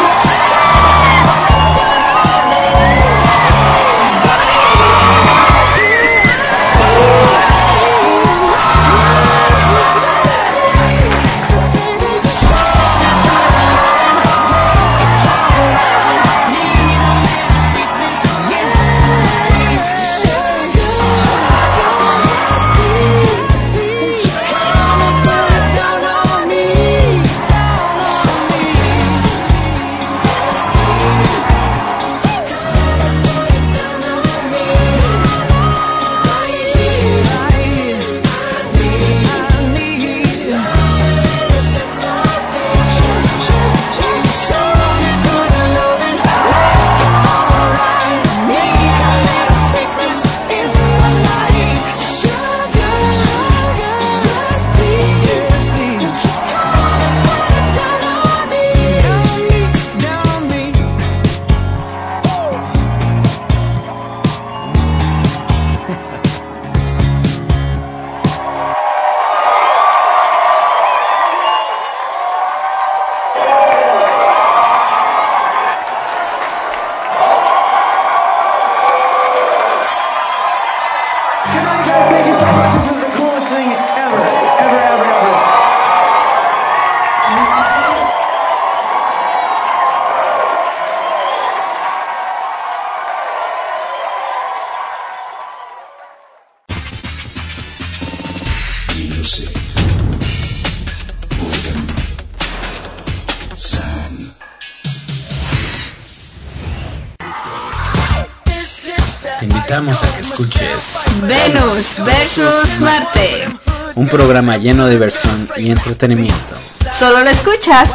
A que escuches Venus versus Marte, un programa lleno de diversión y entretenimiento. Solo lo escuchas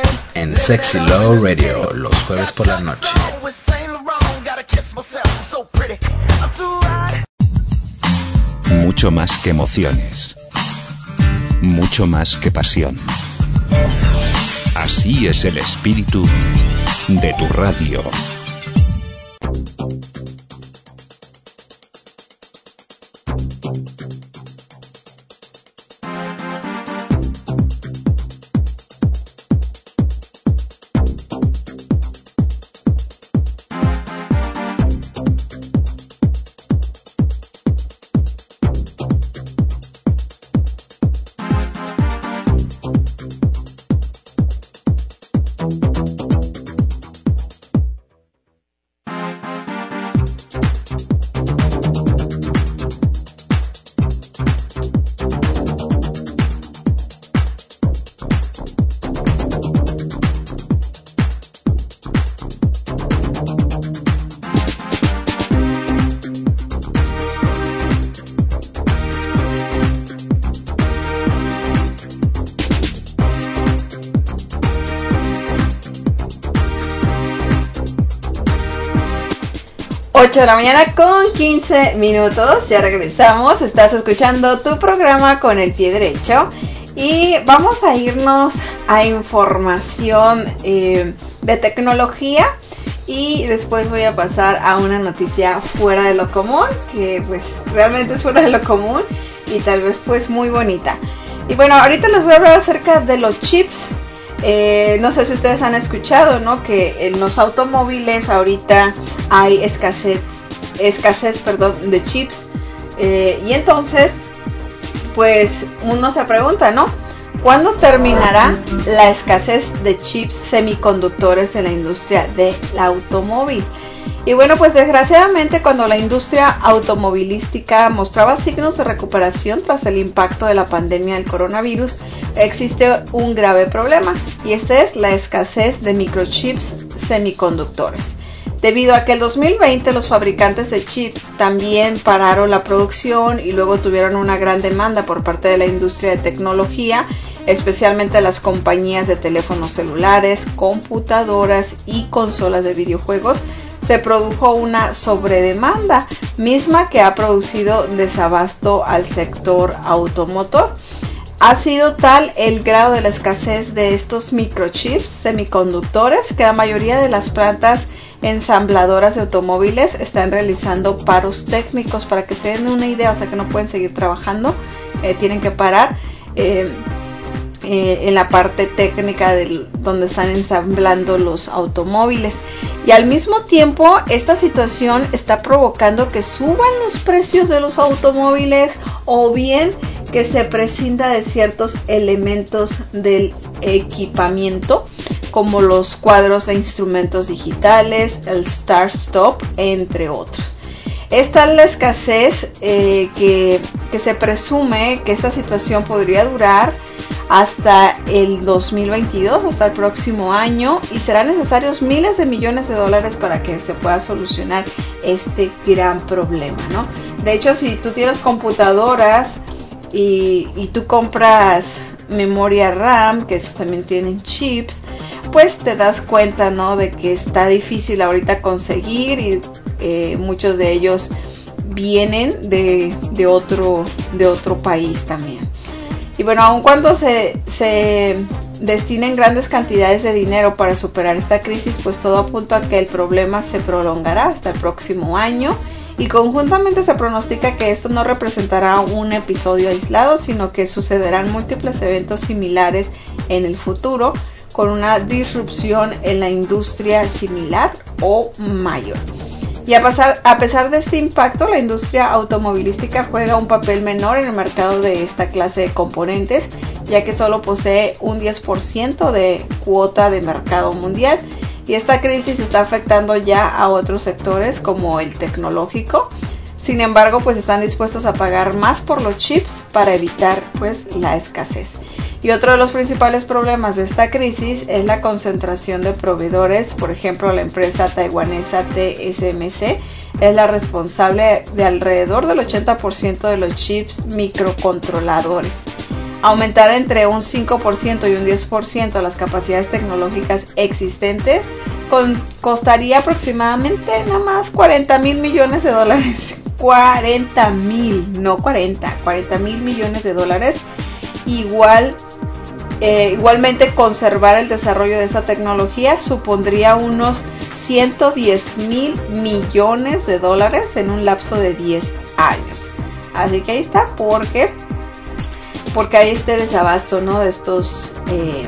en Sexy Love Radio los jueves por la noche. Mucho más que emociones, mucho más que pasión. Así es el espíritu de tu radio. ocho de la mañana con quince minutos, ya regresamos, estás escuchando tu programa Con el Pie Derecho y vamos a irnos a información eh, de tecnología y después voy a pasar a una noticia fuera de lo común, que pues realmente es fuera de lo común y tal vez pues muy bonita. Y bueno, ahorita les voy a hablar acerca de los chips. Eh, no sé si ustedes han escuchado, ¿no? Que en los automóviles ahorita hay escasez, escasez, perdón, de chips. Eh, y entonces, pues uno se pregunta, ¿no? ¿Cuándo terminará la escasez de chips semiconductores en la industria del automóvil? Y bueno, pues desgraciadamente cuando la industria automovilística mostraba signos de recuperación tras el impacto de la pandemia del coronavirus, existe un grave problema y este es la escasez de microchips semiconductores. Debido a que el dos mil veinte los fabricantes de chips también pararon la producción y luego tuvieron una gran demanda por parte de la industria de tecnología, especialmente las compañías de teléfonos celulares, computadoras y consolas de videojuegos, se produjo una sobredemanda, misma que ha producido desabasto al sector automotor. Ha sido tal el grado de la escasez de estos microchips semiconductores que la mayoría de las plantas ensambladoras de automóviles están realizando paros técnicos, para que se den una idea, o sea que no pueden seguir trabajando, eh, tienen que parar eh, eh, en la parte técnica del, donde están ensamblando los automóviles. Y al mismo tiempo esta situación está provocando que suban los precios de los automóviles, o bien que se prescinda de ciertos elementos del equipamiento, como los cuadros de instrumentos digitales, el Start Stop, entre otros. Esta es la escasez eh, que, que se presume que esta situación podría durar hasta el dos mil veintidós, hasta el próximo año, y serán necesarios miles de millones de dólares para que se pueda solucionar este gran problema, ¿no? De hecho, si tú tienes computadoras y, y tú compras memoria RAM, que esos también tienen chips, pues te das cuenta, ¿no?, de que está difícil ahorita conseguir, y eh, muchos de ellos vienen de, de, otro, de otro país también. Y bueno, aun cuando se, se destinen grandes cantidades de dinero para superar esta crisis, pues todo apunta a que el problema se prolongará hasta el próximo año, y conjuntamente se pronostica que esto no representará un episodio aislado, sino que sucederán múltiples eventos similares en el futuro, con una disrupción en la industria similar o mayor. Y a, pasar, a pesar de este impacto, la industria automovilística juega un papel menor en el mercado de esta clase de componentes, ya que solo posee un diez por ciento de cuota de mercado mundial. Y esta crisis está afectando ya a otros sectores como el tecnológico. Sin embargo, pues están dispuestos a pagar más por los chips para evitar pues la escasez. Y otro de los principales problemas de esta crisis es la concentración de proveedores. Por ejemplo, la empresa taiwanesa T S M C es la responsable de alrededor del ochenta por ciento de los chips microcontroladores. Aumentar entre un cinco por ciento y un diez por ciento las capacidades tecnológicas existentes con, costaría aproximadamente nada más cuarenta mil millones de dólares. cuarenta mil, no cuarenta, cuarenta mil millones de dólares. Igual, eh, igualmente conservar el desarrollo de esta tecnología supondría unos ciento diez mil millones de dólares en un lapso de diez años. Así que ahí está, porque porque hay este desabasto, ¿no?, de estos eh,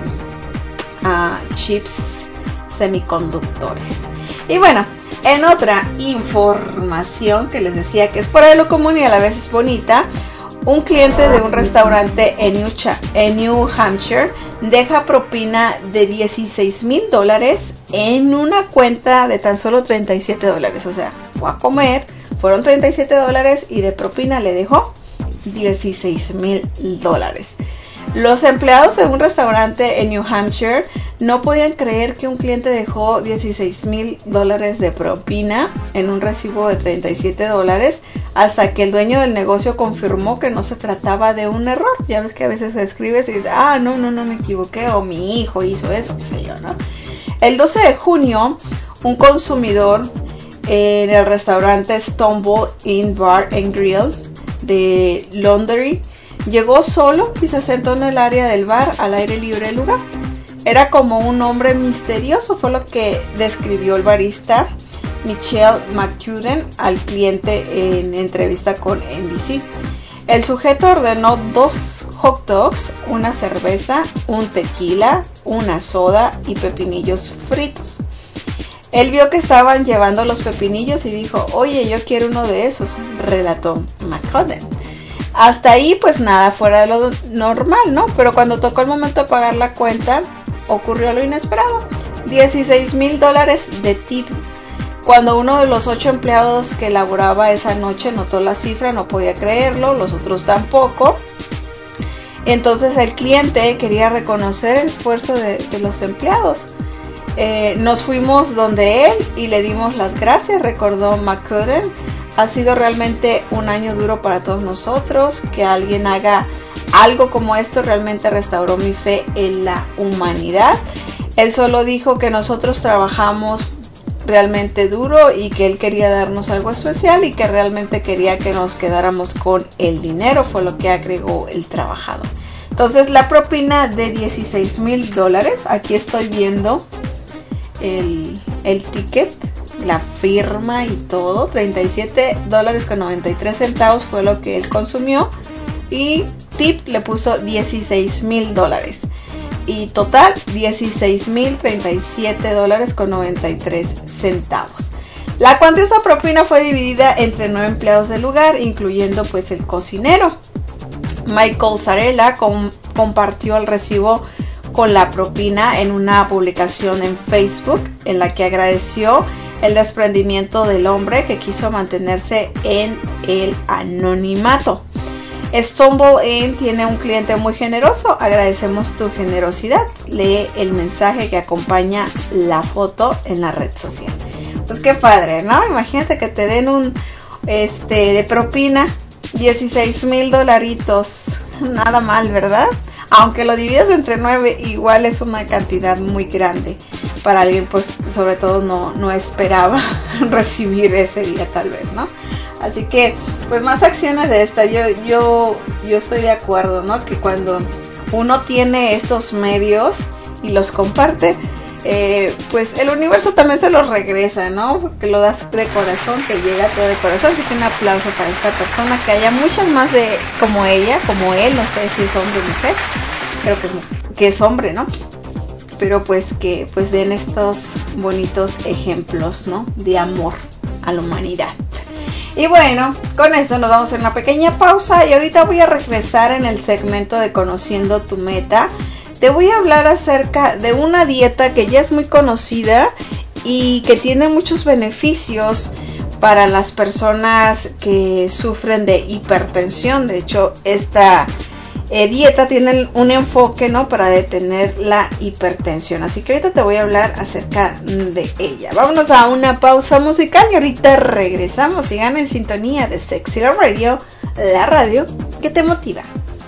uh, chips semiconductores. Y bueno, en otra información que les decía que es fuera de lo común y a la vez es bonita, un cliente de un restaurante en New, Cha- en New Hampshire deja propina de dieciséis mil dólares en una cuenta de tan solo treinta y siete dólares. O sea, fue a comer, fueron treinta y siete dólares y de propina le dejó dieciséis mil dólares. Los empleados de un restaurante en New Hampshire no podían creer que un cliente dejó dieciséis mil dólares de propina en un recibo de treinta y siete dólares, hasta que el dueño del negocio confirmó que no se trataba de un error. Ya ves que a veces escribes y dices, ah, no, no, no me equivoqué, o mi hijo hizo eso, qué sé yo, ¿no? El doce de junio, un consumidor en el restaurante Stumble Inn Bar and Grill de Londonderry llegó solo y se sentó en el área del bar al aire libre del lugar. Era como un hombre misterioso, fue lo que describió el barista Michelle McCudden al cliente en entrevista con N B C. El sujeto ordenó dos hot dogs, una cerveza, un tequila, una soda y pepinillos fritos. Él vio que estaban llevando los pepinillos y dijo, oye, yo quiero uno de esos, relató McCudden. Hasta ahí pues nada fuera de lo normal, ¿no? Pero cuando tocó el momento de pagar la cuenta, ocurrió lo inesperado. dieciséis mil dólares de tip. Cuando uno de los ocho empleados que laboraba esa noche notó la cifra, no podía creerlo, los otros tampoco. Entonces el cliente quería reconocer el esfuerzo de, de los empleados. Eh, nos fuimos donde él y le dimos las gracias, recordó McCudden. Ha sido realmente un año duro para todos nosotros. Que alguien haga algo como esto realmente restauró mi fe en la humanidad. Él solo dijo que nosotros trabajamos realmente duro y que él quería darnos algo especial y que realmente quería que nos quedáramos con el dinero, fue lo que agregó el trabajador. Entonces la propina de dieciséis mil dólares, aquí estoy viendo el, el ticket, la firma y todo, treinta y siete dólares con noventa y tres centavos fue lo que él consumió y tip le puso dieciséis mil dólares y total dieciséis mil treinta y siete dólares con noventa y tres centavos. La cuantiosa propina fue dividida entre nueve empleados del lugar, incluyendo pues el cocinero. Michael Zarella com- compartió el recibo con la propina en una publicación en Facebook en la que agradeció el desprendimiento del hombre que quiso mantenerse en el anonimato. Stumble Inn tiene un cliente muy generoso, agradecemos tu generosidad. Lee el mensaje que acompaña la foto en la red social. Pues qué padre, ¿no? Imagínate que te den un este de propina dieciséis mil dolaritos, nada mal, ¿verdad? Aunque lo dividas entre nueve, igual es una cantidad muy grande para alguien, pues sobre todo no, no esperaba recibir ese día tal vez, ¿no? Así que, pues más acciones de esta, yo, yo, yo estoy de acuerdo, ¿no? Que cuando uno tiene estos medios y los comparte, eh, pues el universo también se los regresa, ¿no? Porque lo das de corazón, que llega todo de corazón. Así que un aplauso para esta persona, que haya muchas más de como ella, como él, no sé si es hombre o mujer, pero pues que es hombre, ¿no? Pero pues que pues den estos bonitos ejemplos, ¿no? De amor a la humanidad. Y bueno, con esto nos vamos a una pequeña pausa y ahorita voy a regresar en el segmento de Conociendo tu Meta. Te voy a hablar acerca de una dieta que ya es muy conocida y que tiene muchos beneficios para las personas que sufren de hipertensión. De hecho, esta eh, dieta tiene un enfoque, ¿no?, para detener la hipertensión. Así que ahorita te voy a hablar acerca de ella. Vámonos a una pausa musical y ahorita regresamos. Sigan en sintonía de Sexy Love Radio, la radio que te motiva.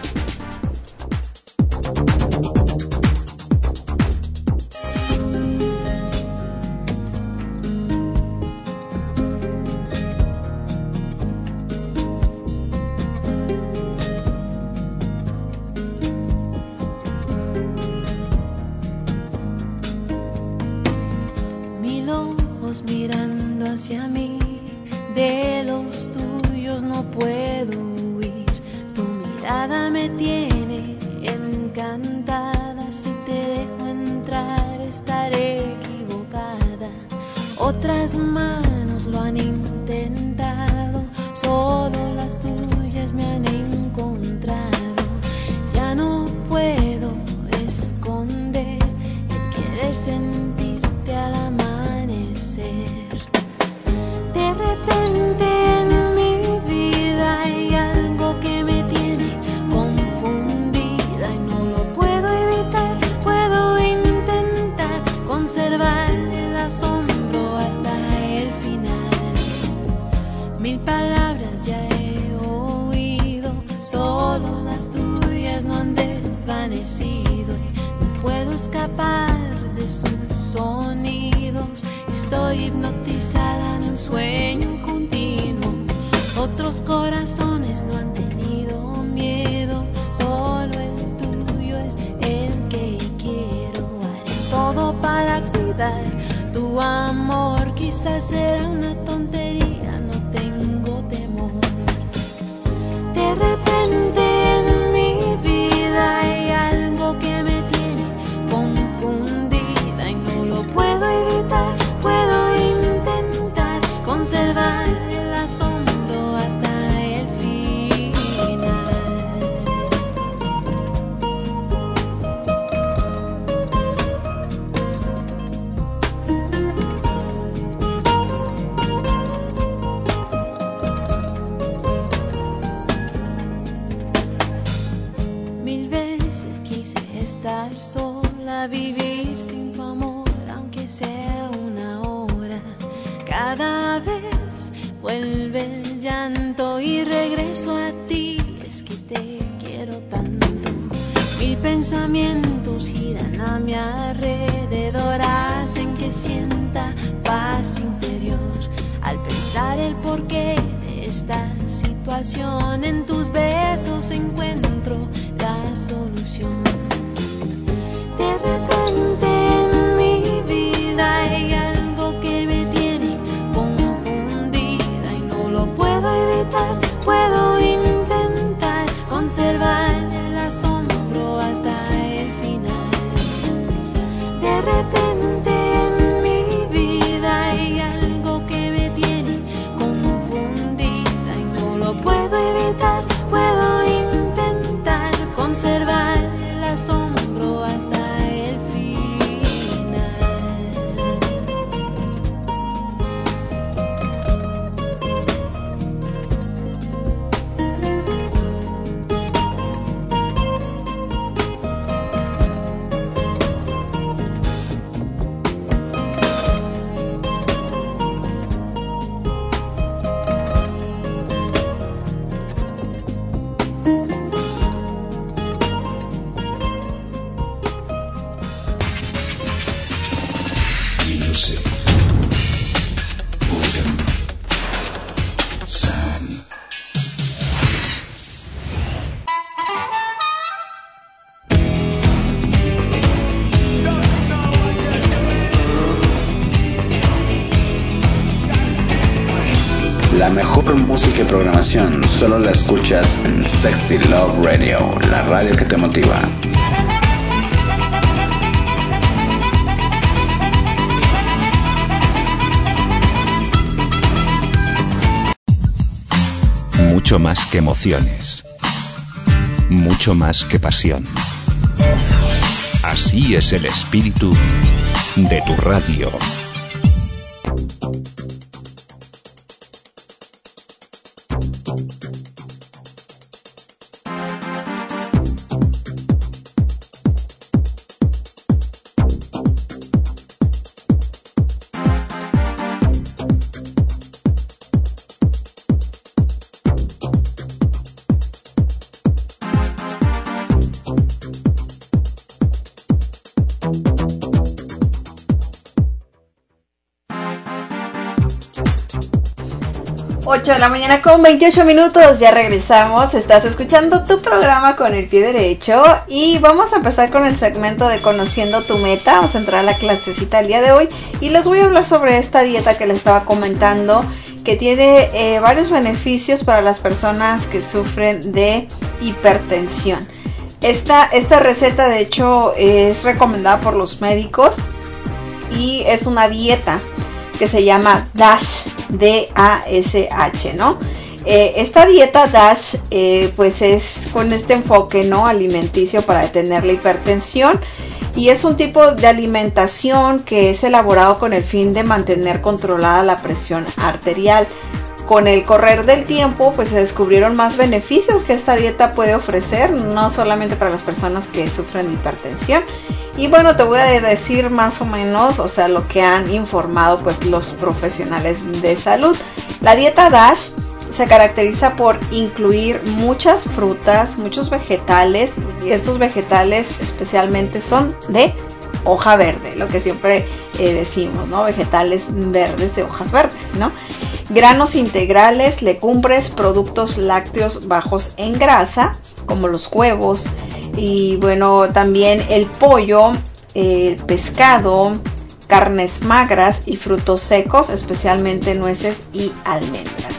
Mirando hacia mí, de los tuyos no puedo huir. Tu mirada me tiene encantada. Si te dejo entrar estaré equivocada. Otras manos lo han intentado, solo las tuyas me han encontrado. Ya no puedo esconder el querer sentirte al amar. De repente en mi vida hay algo que me tiene confundida y no lo puedo evitar. Puedo intentar conservar el asombro hasta el final. Mil palabras ya he oído, solo las tuyas no han desvanecido y no puedo escapar de sus sonidos. Estoy hipnotizada en un sueño continuo. Otros corazones no han tenido miedo, solo el tuyo es el que quiero. Haré todo para cuidar tu amor. Quizás será una tontería, no tengo temor. De repente en mi vida hay algo que me tiene confundida y no lo puedo evitar. Puedo intentar conservar el asombro hasta el final. Mil veces quise estar sola, vivir sin tu amor, aunque sea una hora. Cada vez vuelve el llanto y regreso a ti, es que te quiero tanto. Mil pensamientos giran a mi alrededor, hacen que sienta tanta paz interior al pensar el porqué de esta situación. En tus besos encuentro la solución. De repente en mi vida hay algo que me tiene confundida y no lo puedo evitar. Puedo intentar conservar el asombro hasta el final. De repente en mi vida hay algo que me tiene confundida y no lo puedo evitar. Puedo intentar conservar el asombro hasta el final. Music. Boredom. Sound. La mejor música y programación solo la escuchas en Sexy Love Radio, la radio que te motiva. Mucho más que emociones. Mucho más que pasión. Así es el espíritu de tu radio. ocho de la mañana con veintiocho minutos, ya regresamos, estás escuchando tu programa Con el Pie Derecho y vamos a empezar con el segmento de Conociendo tu Meta. Vamos a entrar a la clasecita el día de hoy y les voy a hablar sobre esta dieta que les estaba comentando, que tiene eh, varios beneficios para las personas que sufren de hipertensión. Esta, esta receta de hecho es recomendada por los médicos y es una dieta que se llama DASH, D A S H, ¿no? Eh, esta dieta DASH eh, pues es con este enfoque, ¿no?, alimenticio para detener la hipertensión, y es un tipo de alimentación que es elaborado con el fin de mantener controlada la presión arterial. Con el correr del tiempo pues se descubrieron más beneficios que esta dieta puede ofrecer, no solamente para las personas que sufren de hipertensión. Y bueno, te voy a decir más o menos, o sea, lo que han informado pues los profesionales de salud. La dieta DASH se caracteriza por incluir muchas frutas, muchos vegetales, y estos vegetales especialmente son de hoja verde, lo que siempre eh, decimos, ¿no? Vegetales verdes de hojas verdes, ¿no? Granos integrales, legumbres, productos lácteos bajos en grasa, como los huevos, y bueno, también el pollo, el pescado, carnes magras y frutos secos, especialmente nueces y almendras.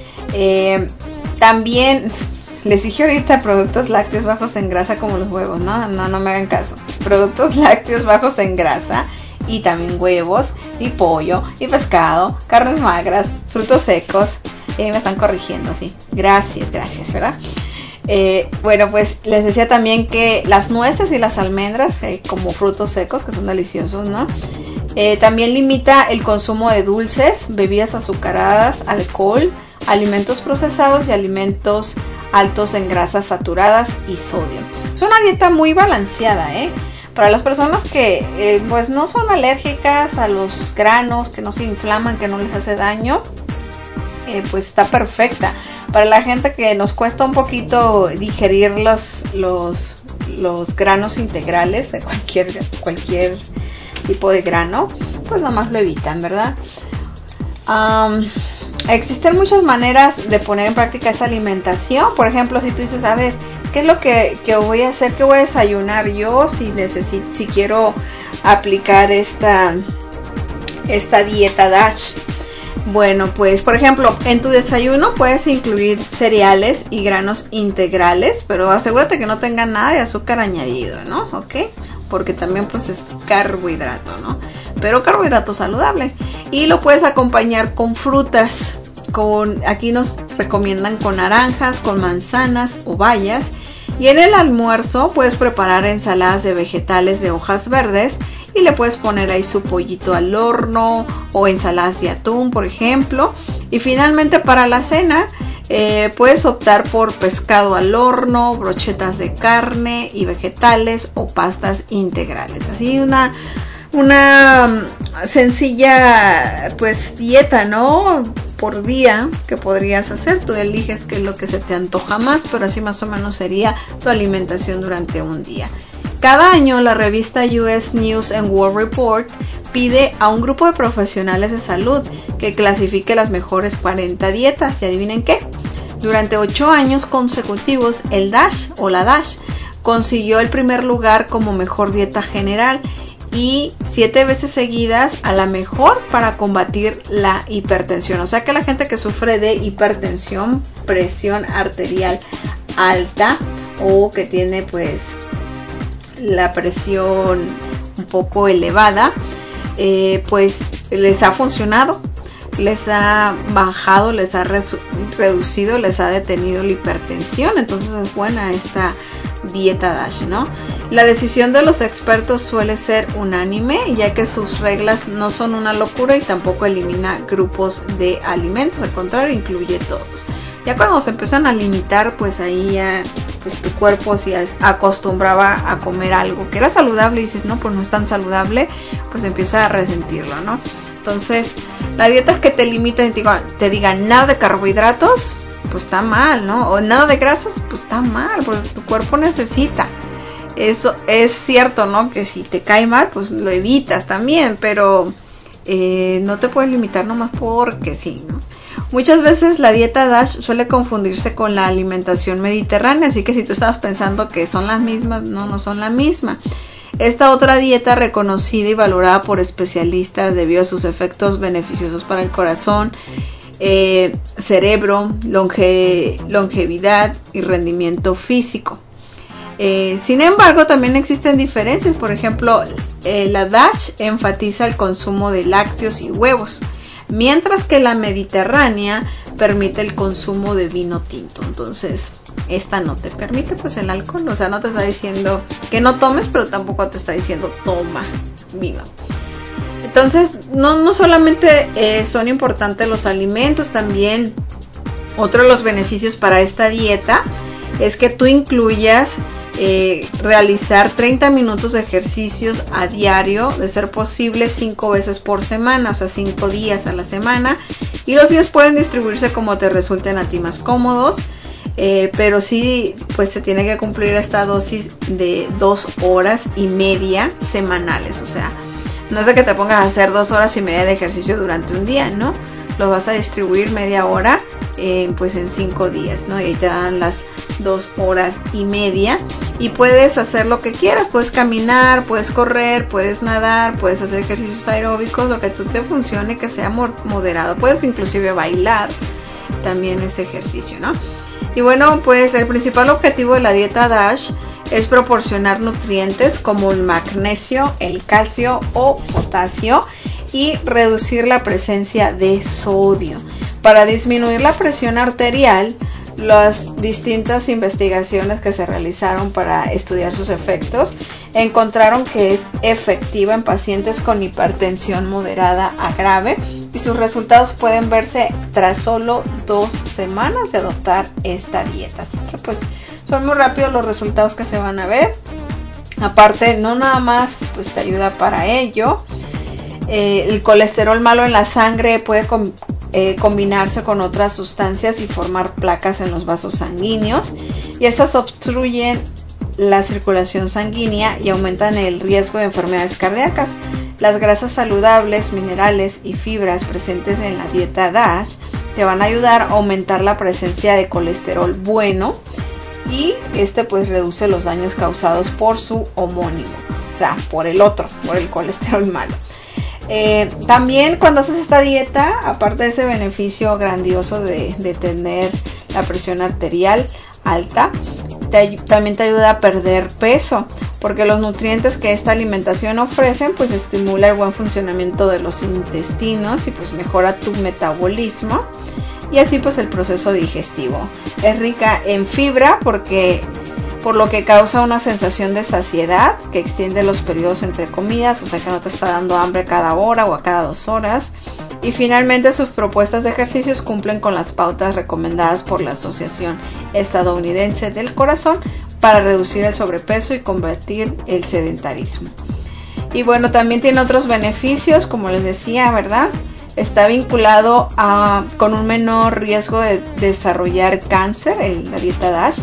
Eh, también les dije ahorita productos lácteos bajos en grasa como los huevos, ¿no? No, no me hagan caso. Productos lácteos bajos en grasa y también huevos y pollo y pescado, carnes magras, frutos secos. Eh, me están corrigiendo, sí. Gracias, gracias, ¿verdad? Eh, bueno, pues les decía también que las nueces y las almendras, eh, como frutos secos, que son deliciosos, ¿no? Eh, también limita el consumo de dulces, bebidas azucaradas, alcohol, alimentos procesados y alimentos altos en grasas saturadas y sodio. Es una dieta muy balanceada, ¿eh? Para las personas que eh, pues no son alérgicas a los granos, que no se inflaman, que no les hace daño, eh, pues está perfecta. Para la gente que nos cuesta un poquito digerir los, los, los granos integrales de cualquier, cualquier tipo de grano, pues nomás lo evitan, ¿verdad? Um, existen muchas maneras de poner en práctica esta alimentación. Por ejemplo, si tú dices, a ver, ¿qué es lo que, que voy a hacer? ¿Qué voy a desayunar yo si necesito, si quiero aplicar esta, esta dieta DASH? Bueno, pues por ejemplo, en tu desayuno puedes incluir cereales y granos integrales, pero asegúrate que no tengan nada de azúcar añadido, ¿no? ¿Ok? Porque también pues es carbohidrato, ¿no? Pero carbohidratos saludables. Y lo puedes acompañar con frutas. Con, aquí nos recomiendan con naranjas, con manzanas o bayas. Y en el almuerzo puedes preparar ensaladas de vegetales de hojas verdes y le puedes poner ahí su pollito al horno o ensaladas de atún, por ejemplo. Y finalmente para la cena eh, puedes optar por pescado al horno, brochetas de carne y vegetales o pastas integrales. Así una, una sencilla pues dieta, ¿no? Por día que podrías hacer. Tú eliges qué es lo que se te antoja más, pero así más o menos sería tu alimentación durante un día. Cada año la revista U S News and World Report pide a un grupo de profesionales de salud que clasifique las mejores cuarenta dietas. ¿Y adivinen qué? Durante ocho años consecutivos el DASH o la DASH consiguió el primer lugar como mejor dieta general y siete veces seguidas a la mejor para combatir la hipertensión. O sea que la gente que sufre de hipertensión, presión arterial alta o que tiene pues la presión un poco elevada, eh, pues les ha funcionado, les ha bajado, les ha resu- reducido, les ha detenido la hipertensión. Entonces es buena esta dieta DASH, ¿no? La decisión de los expertos suele ser unánime, ya que sus reglas no son una locura y tampoco elimina grupos de alimentos, al contrario, incluye todos. Ya cuando se empiezan a limitar, pues ahí ya, pues tu cuerpo si acostumbraba a comer algo que era saludable y dices, no, pues no es tan saludable, pues empieza a resentirlo, ¿no? Entonces, la dieta que te limita y te diga, te diga nada de carbohidratos, pues está mal, ¿no? O nada de grasas, pues está mal, porque tu cuerpo necesita. Eso es cierto, ¿no? Que si te cae mal, pues lo evitas también, pero eh, no te puedes limitar nomás porque sí, ¿no? Muchas veces la dieta DASH suele confundirse con la alimentación mediterránea, así que si tú estabas pensando que son las mismas, no, no son la misma. Esta otra dieta reconocida y valorada por especialistas debido a sus efectos beneficiosos para el corazón, eh, cerebro, longe, longevidad y rendimiento físico. Eh, sin embargo, también existen diferencias. Por ejemplo, eh, la DASH enfatiza el consumo de lácteos y huevos, mientras que la mediterránea permite el consumo de vino tinto. Entonces, esta no te permite pues el alcohol, o sea, no te está diciendo que no tomes, pero tampoco te está diciendo toma vino. Entonces, no, no solamente eh, son importantes los alimentos, también otro de los beneficios para esta dieta es que tú incluyas eh, realizar treinta minutos de ejercicios a diario, de ser posible cinco veces por semana, o sea cinco días a la semana, y los días pueden distribuirse como te resulten a ti más cómodos, eh, pero sí pues se tiene que cumplir esta dosis de dos horas y media semanales. O sea, no es de que te pongas a hacer dos horas y media de ejercicio durante un día, ¿no? Lo vas a distribuir media hora eh, pues en cinco días, ¿no? Y ahí te dan las dos horas y media y puedes hacer lo que quieras, puedes caminar, puedes correr, puedes nadar, puedes hacer ejercicios aeróbicos, lo que tú te funcione, que sea moderado, puedes inclusive bailar también ese ejercicio, ¿no? Y bueno, pues el principal objetivo de la dieta DASH es proporcionar nutrientes como el magnesio, el calcio o potasio y reducir la presencia de sodio. Para disminuir la presión arterial, las distintas investigaciones que se realizaron para estudiar sus efectos encontraron que es efectiva en pacientes con hipertensión moderada a grave y sus resultados pueden verse tras solo dos semanas de adoptar esta dieta. Así que pues son muy rápidos los resultados que se van a ver. Aparte, no nada más pues te ayuda para ello. Eh, el colesterol malo en la sangre puede com- eh, combinarse con otras sustancias y formar placas en los vasos sanguíneos, y estas obstruyen la circulación sanguínea y aumentan el riesgo de enfermedades cardíacas. Las grasas saludables, minerales y fibras presentes en la dieta DASH te van a ayudar a aumentar la presencia de colesterol bueno y este pues reduce los daños causados por su homónimo, o sea, por el otro, por el colesterol malo. Eh, también cuando haces esta dieta, aparte de ese beneficio grandioso de, de tener la presión arterial alta, te, también te ayuda a perder peso, porque los nutrientes que esta alimentación ofrecen pues estimula el buen funcionamiento de los intestinos y pues mejora tu metabolismo y así pues el proceso digestivo. Es rica en fibra porque por lo que causa una sensación de saciedad que extiende los periodos entre comidas, o sea que no te está dando hambre cada hora o a cada dos horas. Y finalmente sus propuestas de ejercicios cumplen con las pautas recomendadas por la Asociación Estadounidense del Corazón para reducir el sobrepeso y combatir el sedentarismo. Y bueno, también tiene otros beneficios, como les decía, ¿verdad? Está vinculado a, con un menor riesgo de desarrollar cáncer, en la dieta DASH.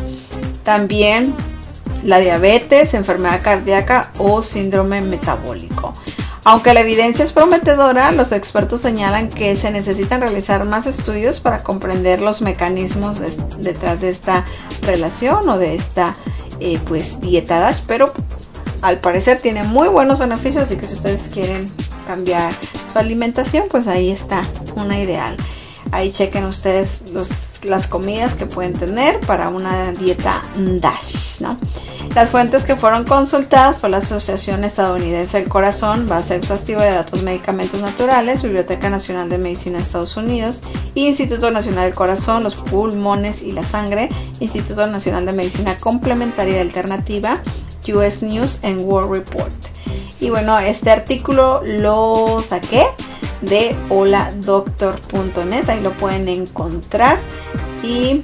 También la diabetes, enfermedad cardíaca o síndrome metabólico. Aunque la evidencia es prometedora, los expertos señalan que se necesitan realizar más estudios para comprender los mecanismos de, detrás de esta relación o de esta eh, pues dieta DASH, pero al parecer tiene muy buenos beneficios, así que si ustedes quieren cambiar su alimentación, pues ahí está una ideal. Ahí chequen ustedes los, las comidas que pueden tener para una dieta DASH, ¿no? Las fuentes que fueron consultadas fue la Asociación Estadounidense del Corazón, base exhaustiva de datos medicamentos naturales, Biblioteca Nacional de Medicina de Estados Unidos, Instituto Nacional del Corazón, los pulmones y la sangre, Instituto Nacional de Medicina Complementaria y Alternativa, U S News and World Report. Y bueno, este artículo lo saqué de hola doctor punto net, ahí lo pueden encontrar y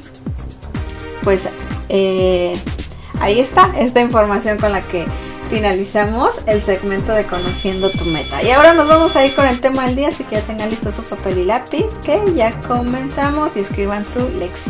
pues eh, ahí está esta información con la que finalizamos el segmento de Conociendo tu Meta. Y ahora nos vamos a ir con el tema del día, así que ya tengan listo su papel y lápiz, que ya comenzamos y escriban su lección.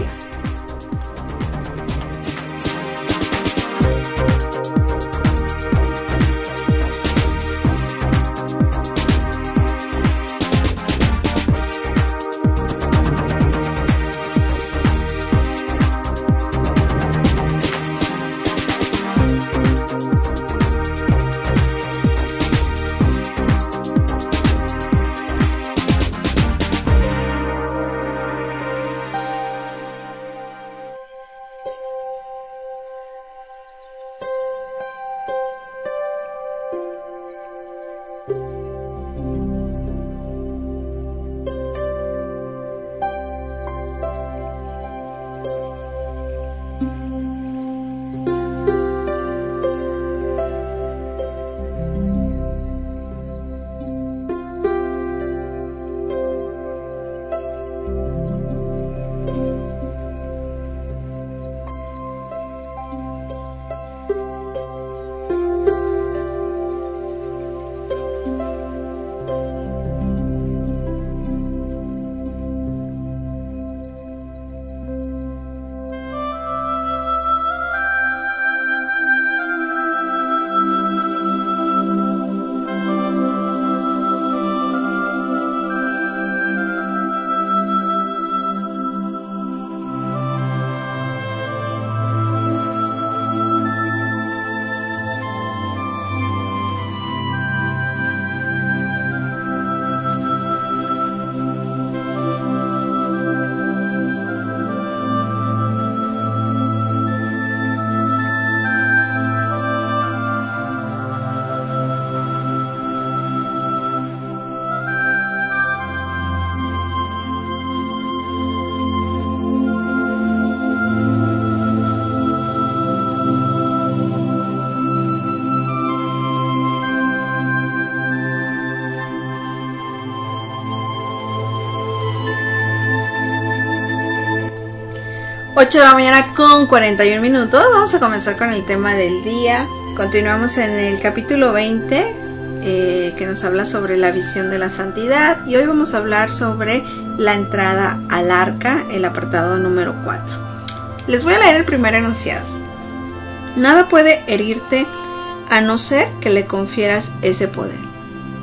ocho de la mañana con cuarenta y un minutos. Vamos a comenzar con el tema del día. Continuamos en el capítulo veinte, eh, que nos habla sobre la visión de la santidad. Y hoy vamos a hablar sobre la entrada al arca, el apartado número cuatro. Les voy a leer el primer enunciado. Nada puede herirte a no ser que le confieras ese poder.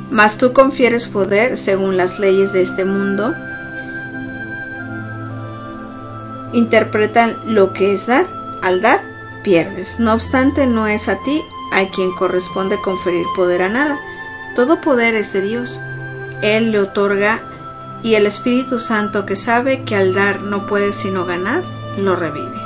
mas tú confieres poder según las leyes de este mundo. Interpretan lo que es dar. Al dar, pierdes. No obstante, no es a ti a quien corresponde conferir poder a nada. Todo poder es de Dios. Él le otorga, y el Espíritu Santo, que sabe que al dar no puede sino ganar, lo revive.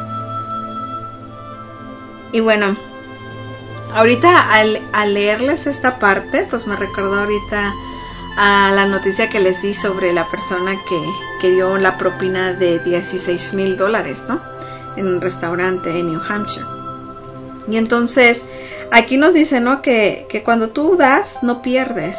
Y bueno, ahorita al, al leerles esta parte, pues me recordó ahorita a la noticia que les di sobre la persona que, que dio la propina de dieciséis mil dólares, ¿no? En un restaurante en New Hampshire. Y entonces, aquí nos dice, ¿no? Que, que cuando tú das, no pierdes.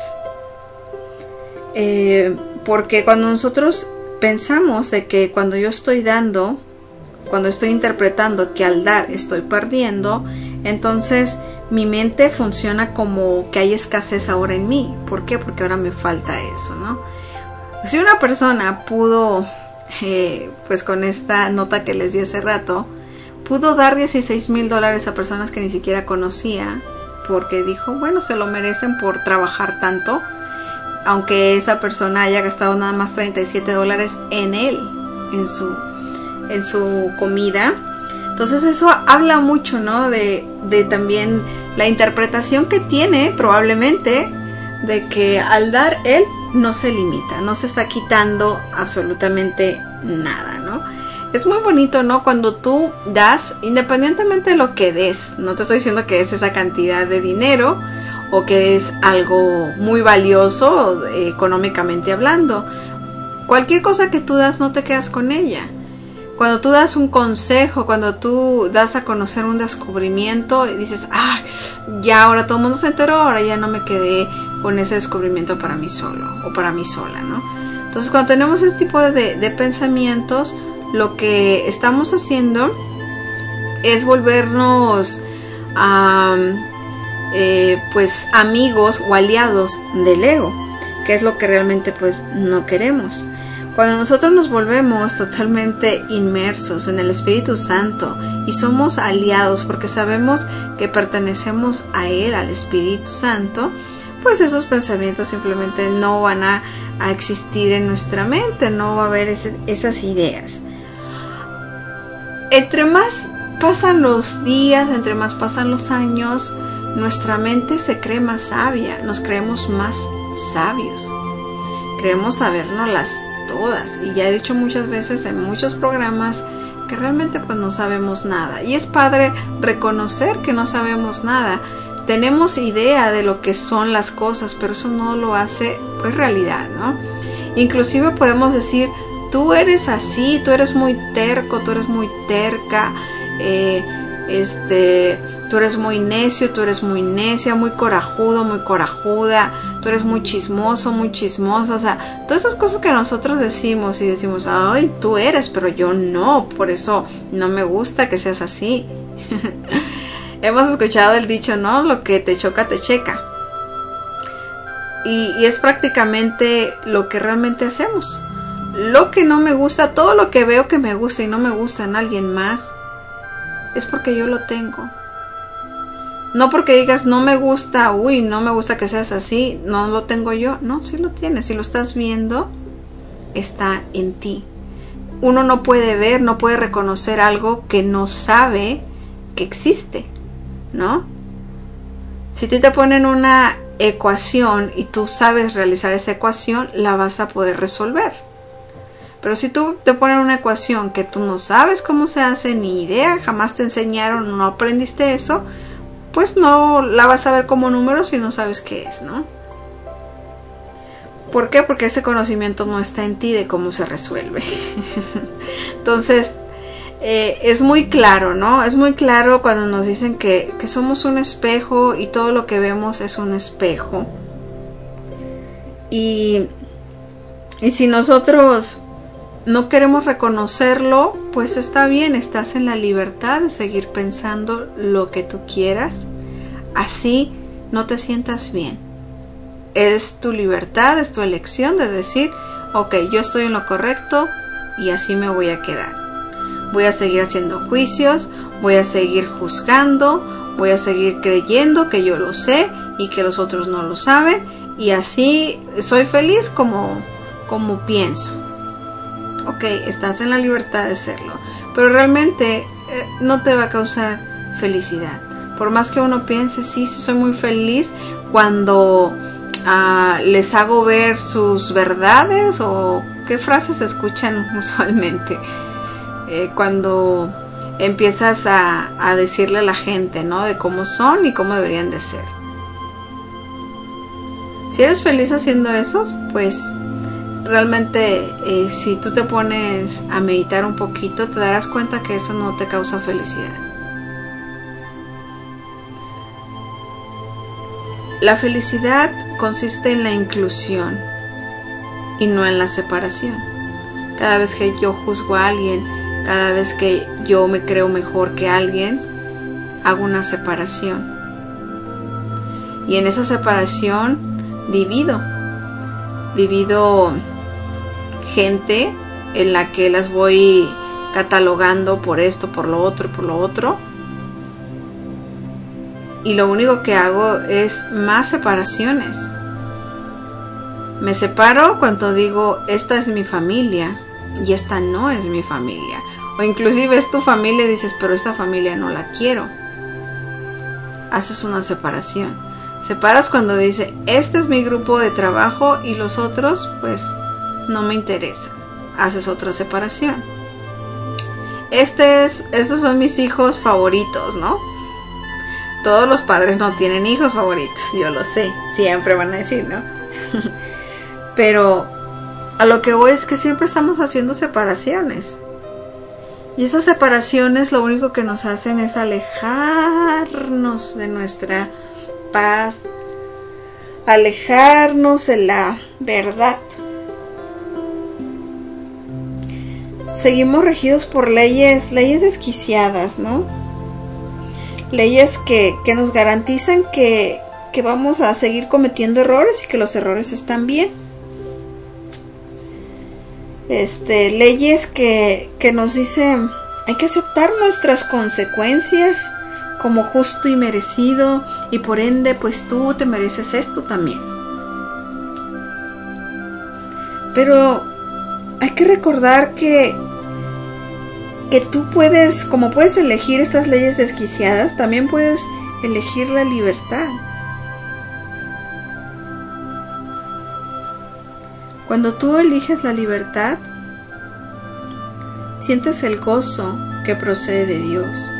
Eh, porque cuando nosotros pensamos de que cuando yo estoy dando, cuando estoy interpretando que al dar estoy perdiendo, entonces mi mente funciona como que hay escasez ahora en mí. ¿Por qué? Porque ahora me falta eso, ¿no? Si una persona pudo, eh, pues con esta nota que les di hace rato, pudo dar dieciséis mil dólares a personas que ni siquiera conocía, porque dijo, bueno, se lo merecen por trabajar tanto, aunque esa persona haya gastado nada más treinta y siete dólares en él, en su, en su comida. Entonces eso habla mucho, ¿no? De, de también la interpretación que tiene probablemente de que al dar él no se limita, no se está quitando absolutamente nada, ¿no? Es muy bonito, ¿no? Cuando tú das, independientemente de lo que des, no te estoy diciendo que es esa cantidad de dinero o que es algo muy valioso eh, económicamente hablando. Cualquier cosa que tú das, no te quedas con ella. Cuando tú das un consejo, cuando tú das a conocer un descubrimiento y dices, ah, ya ahora todo el mundo se enteró, ahora ya no me quedé con ese descubrimiento para mí solo o para mí sola, ¿no? Entonces, cuando tenemos ese tipo de, de pensamientos, lo que estamos haciendo es volvernos um, eh, pues amigos o aliados del ego, que es lo que realmente pues no queremos. Cuando nosotros nos volvemos totalmente inmersos en el Espíritu Santo y somos aliados porque sabemos que pertenecemos a Él, al Espíritu Santo, pues esos pensamientos simplemente no van a, a existir en nuestra mente, no va a haber ese, esas ideas. Entre más pasan los días, entre más pasan los años, nuestra mente se cree más sabia, nos creemos más sabios, creemos sabernoslas todas, y ya he dicho muchas veces en muchos programas que realmente pues no sabemos nada, y es padre reconocer que no sabemos nada. Tenemos idea de lo que son las cosas, pero eso no lo hace pues realidad, ¿no? Inclusive podemos decir, tú eres así, tú eres muy terco, tú eres muy terca, eh, este, tú eres muy necio, tú eres muy necia, muy corajudo, muy corajuda, tú eres muy chismoso, muy chismosa, o sea, todas esas cosas que nosotros decimos y decimos, ay, tú eres, pero yo no, por eso no me gusta que seas así. Hemos escuchado el dicho, ¿no? Lo que te choca, te checa. Y, y es prácticamente lo que realmente hacemos. Lo que no me gusta, todo lo que veo que me gusta y no me gusta en alguien más, es porque yo lo tengo. No porque digas, no me gusta, uy, no me gusta que seas así, no lo tengo yo. No, sí lo tienes, si lo estás viendo, está en ti. Uno no puede ver, no puede reconocer algo que no sabe que existe, ¿no? Si te, te ponen una ecuación y tú sabes realizar esa ecuación, la vas a poder resolver. Pero si tú te ponen una ecuación que tú no sabes cómo se hace, ni idea, jamás te enseñaron, no aprendiste eso, pues no la vas a ver como número si no sabes qué es, ¿no? ¿Por qué? Porque ese conocimiento no está en ti de cómo se resuelve. Entonces, eh, es muy claro, ¿no? Es muy claro cuando nos dicen que, que somos un espejo y todo lo que vemos es un espejo. Y, y si nosotros no queremos reconocerlo, pues está bien, estás en la libertad de seguir pensando lo que tú quieras. Así no te sientas bien. Es tu libertad, es tu elección de decir, ok, yo estoy en lo correcto y así me voy a quedar. Voy a seguir haciendo juicios, voy a seguir juzgando, voy a seguir creyendo que yo lo sé y que los otros no lo saben, y así soy feliz como, como pienso. Ok, estás en la libertad de serlo, pero realmente eh, no te va a causar felicidad. Por más que uno piense, sí, sí soy muy feliz cuando uh, les hago ver sus verdades, o qué frases se escuchan usualmente. Eh, cuando empiezas a, a decirle a la gente, ¿no? De cómo son y cómo deberían de ser. Si eres feliz haciendo eso, pues realmente eh, si tú te pones a meditar un poquito, te darás cuenta que eso no te causa felicidad. La felicidad consiste en la inclusión y no en la separación. Cada vez que yo juzgo a alguien, cada vez que yo me creo mejor que alguien, hago una separación. Y en esa separación divido. Divido gente en la que las voy catalogando por esto, por lo otro, por lo otro. Y lo único que hago es más separaciones. Me separo cuando digo, esta es mi familia y esta no es mi familia. O inclusive es tu familia y dices, pero esta familia no la quiero. Haces una separación. Separas cuando dice, este es mi grupo de trabajo y los otros, pues, no me interesan. Haces otra separación. Este es, estos son mis hijos favoritos, ¿no? Todos los padres no tienen hijos favoritos, yo lo sé, siempre van a decir, ¿no? Pero a lo que voy es que siempre estamos haciendo separaciones. Y esas separaciones lo único que nos hacen es alejarnos de nuestra paz, alejarnos de la verdad. Seguimos regidos por leyes, leyes desquiciadas, ¿no? Leyes que, que nos garantizan que, que vamos a seguir cometiendo errores y que los errores están bien. Este, leyes que, que nos dicen, hay que aceptar nuestras consecuencias como justo y merecido, y por ende, pues tú te mereces esto también. Pero hay que recordar que que tú puedes, como puedes elegir estas leyes desquiciadas, también puedes elegir la libertad. Cuando tú eliges la libertad, sientes el gozo que procede de Dios.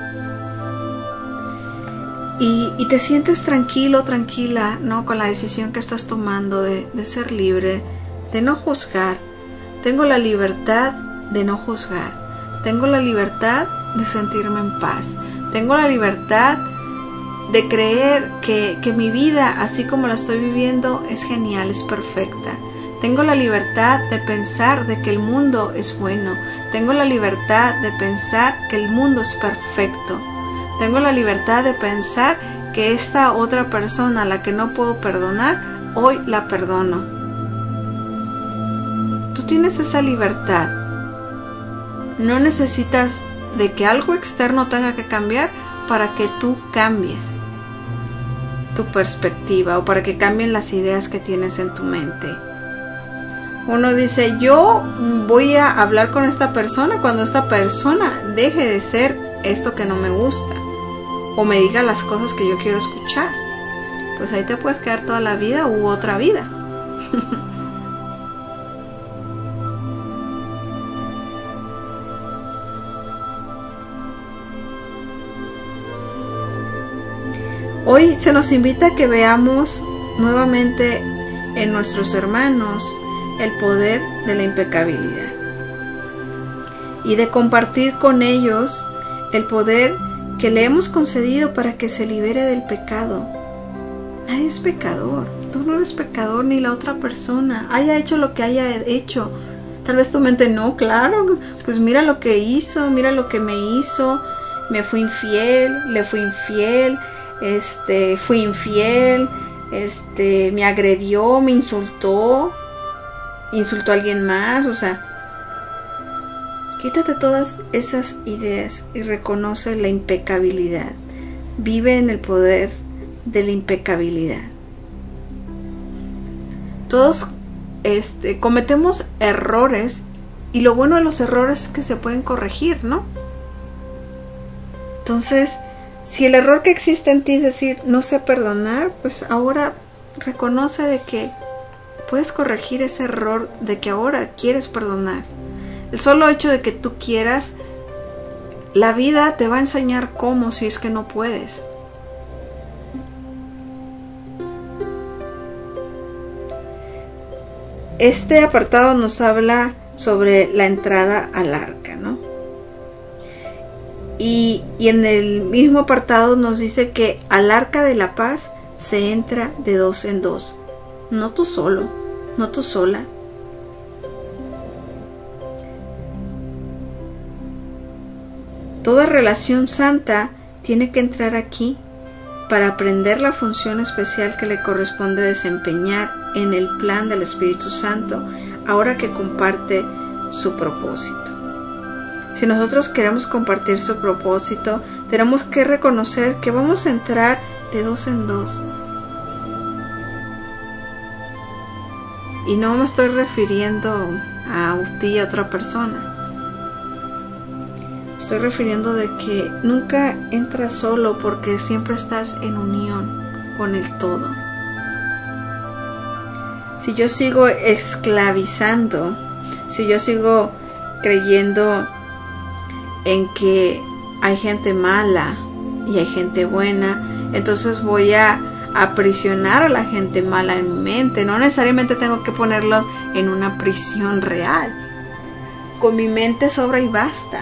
Y, y te sientes tranquilo, tranquila, ¿no? Con la decisión que estás tomando de, de ser libre, de no juzgar. Tengo la libertad de no juzgar. Tengo la libertad de sentirme en paz. Tengo la libertad de creer que, que mi vida, así como la estoy viviendo, es genial, es perfecta. Tengo la libertad de pensar de que el mundo es bueno. Tengo la libertad de pensar que el mundo es perfecto. Tengo la libertad de pensar que esta otra persona a la que no puedo perdonar, hoy la perdono. Tú tienes esa libertad. No necesitas de que algo externo tenga que cambiar para que tú cambies tu perspectiva o para que cambien las ideas que tienes en tu mente. Uno dice, yo voy a hablar con esta persona cuando esta persona deje de ser esto que no me gusta o me diga las cosas que yo quiero escuchar. Pues ahí te puedes quedar toda la vida u otra vida. Hoy se nos invita a que veamos nuevamente en nuestros hermanos el poder de la impecabilidad y de compartir con ellos el poder que le hemos concedido para que se libere del pecado. Nadie es pecador, tú no eres pecador ni la otra persona, haya hecho lo que haya hecho. Tal vez tu mente, no, claro, pues mira lo que hizo, mira lo que me hizo, me fui infiel, le fui infiel, este, fui infiel, este, me agredió, me insultó, insultó a alguien más. O sea, quítate todas esas ideas y reconoce la impecabilidad. Vive en el poder de la impecabilidad. Todos este, cometemos errores, y lo bueno de los errores es que se pueden corregir, ¿no? Entonces, si el error que existe en ti es decir, no sé perdonar, pues ahora reconoce de que puedes corregir ese error, de que ahora quieres perdonar. El solo hecho de que tú quieras, la vida te va a enseñar cómo, si es que no puedes. Este apartado nos habla sobre la entrada al arca, ¿no? Y, y en el mismo apartado nos dice que al arca de la paz se entra de dos en dos. No tú solo, no tú sola. Toda relación santa tiene que entrar aquí para aprender la función especial que le corresponde desempeñar en el plan del Espíritu Santo, ahora que comparte su propósito. Si nosotros queremos compartir su propósito, tenemos que reconocer que vamos a entrar de dos en dos. Y no me estoy refiriendo a ti y a otra persona. Estoy refiriendo de que nunca entras solo, porque siempre estás en unión con el todo. Si yo sigo esclavizando, si yo sigo creyendo en que hay gente mala y hay gente buena, entonces voy a aprisionar a la gente mala en mi mente. No necesariamente tengo que ponerlos en una prisión real. Con mi mente sobra y basta.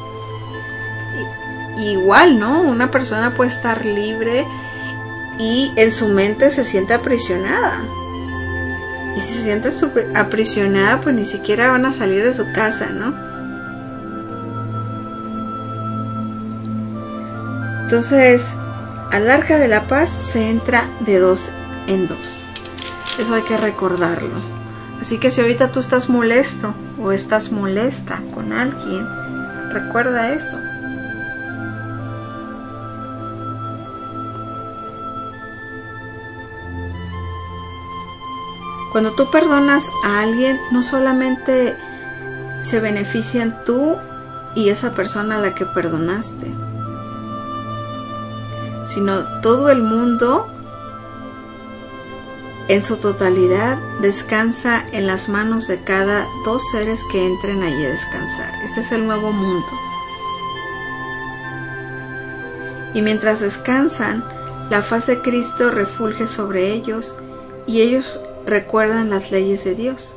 Igual, ¿no? Una persona puede estar libre y en su mente se siente aprisionada. Y si se siente aprisionada, pues ni siquiera van a salir de su casa, ¿no? Entonces, al arca de la paz se entra de dos en dos. Eso hay que recordarlo. Así que si ahorita tú estás molesto o estás molesta con alguien, recuerda eso. Cuando tú perdonas a alguien, no solamente se benefician tú y esa persona a la que perdonaste, sino todo el mundo en su totalidad descansa en las manos de cada dos seres que entren allí a descansar. Este es el nuevo mundo. Y mientras descansan, la faz de Cristo refulge sobre ellos y ellos recuerdan las leyes de Dios.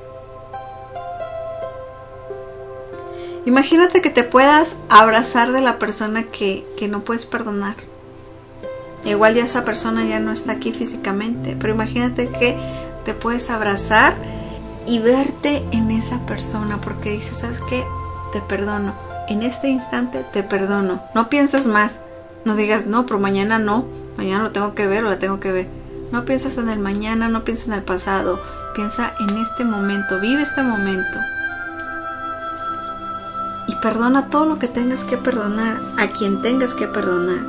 Imagínate que te puedas abrazar de la persona que, que no puedes perdonar. Igual ya esa persona ya no está aquí físicamente, pero imagínate que te puedes abrazar y verte en esa persona, porque dices, ¿sabes qué? Te perdono. En este instante te perdono. No pienses más. No digas, no, pero mañana no. Mañana lo tengo que ver o la tengo que ver. No piensas en el mañana, no piensas en el pasado. Piensa en este momento. Vive este momento. Y perdona todo lo que tengas que perdonar, a quien tengas que perdonar.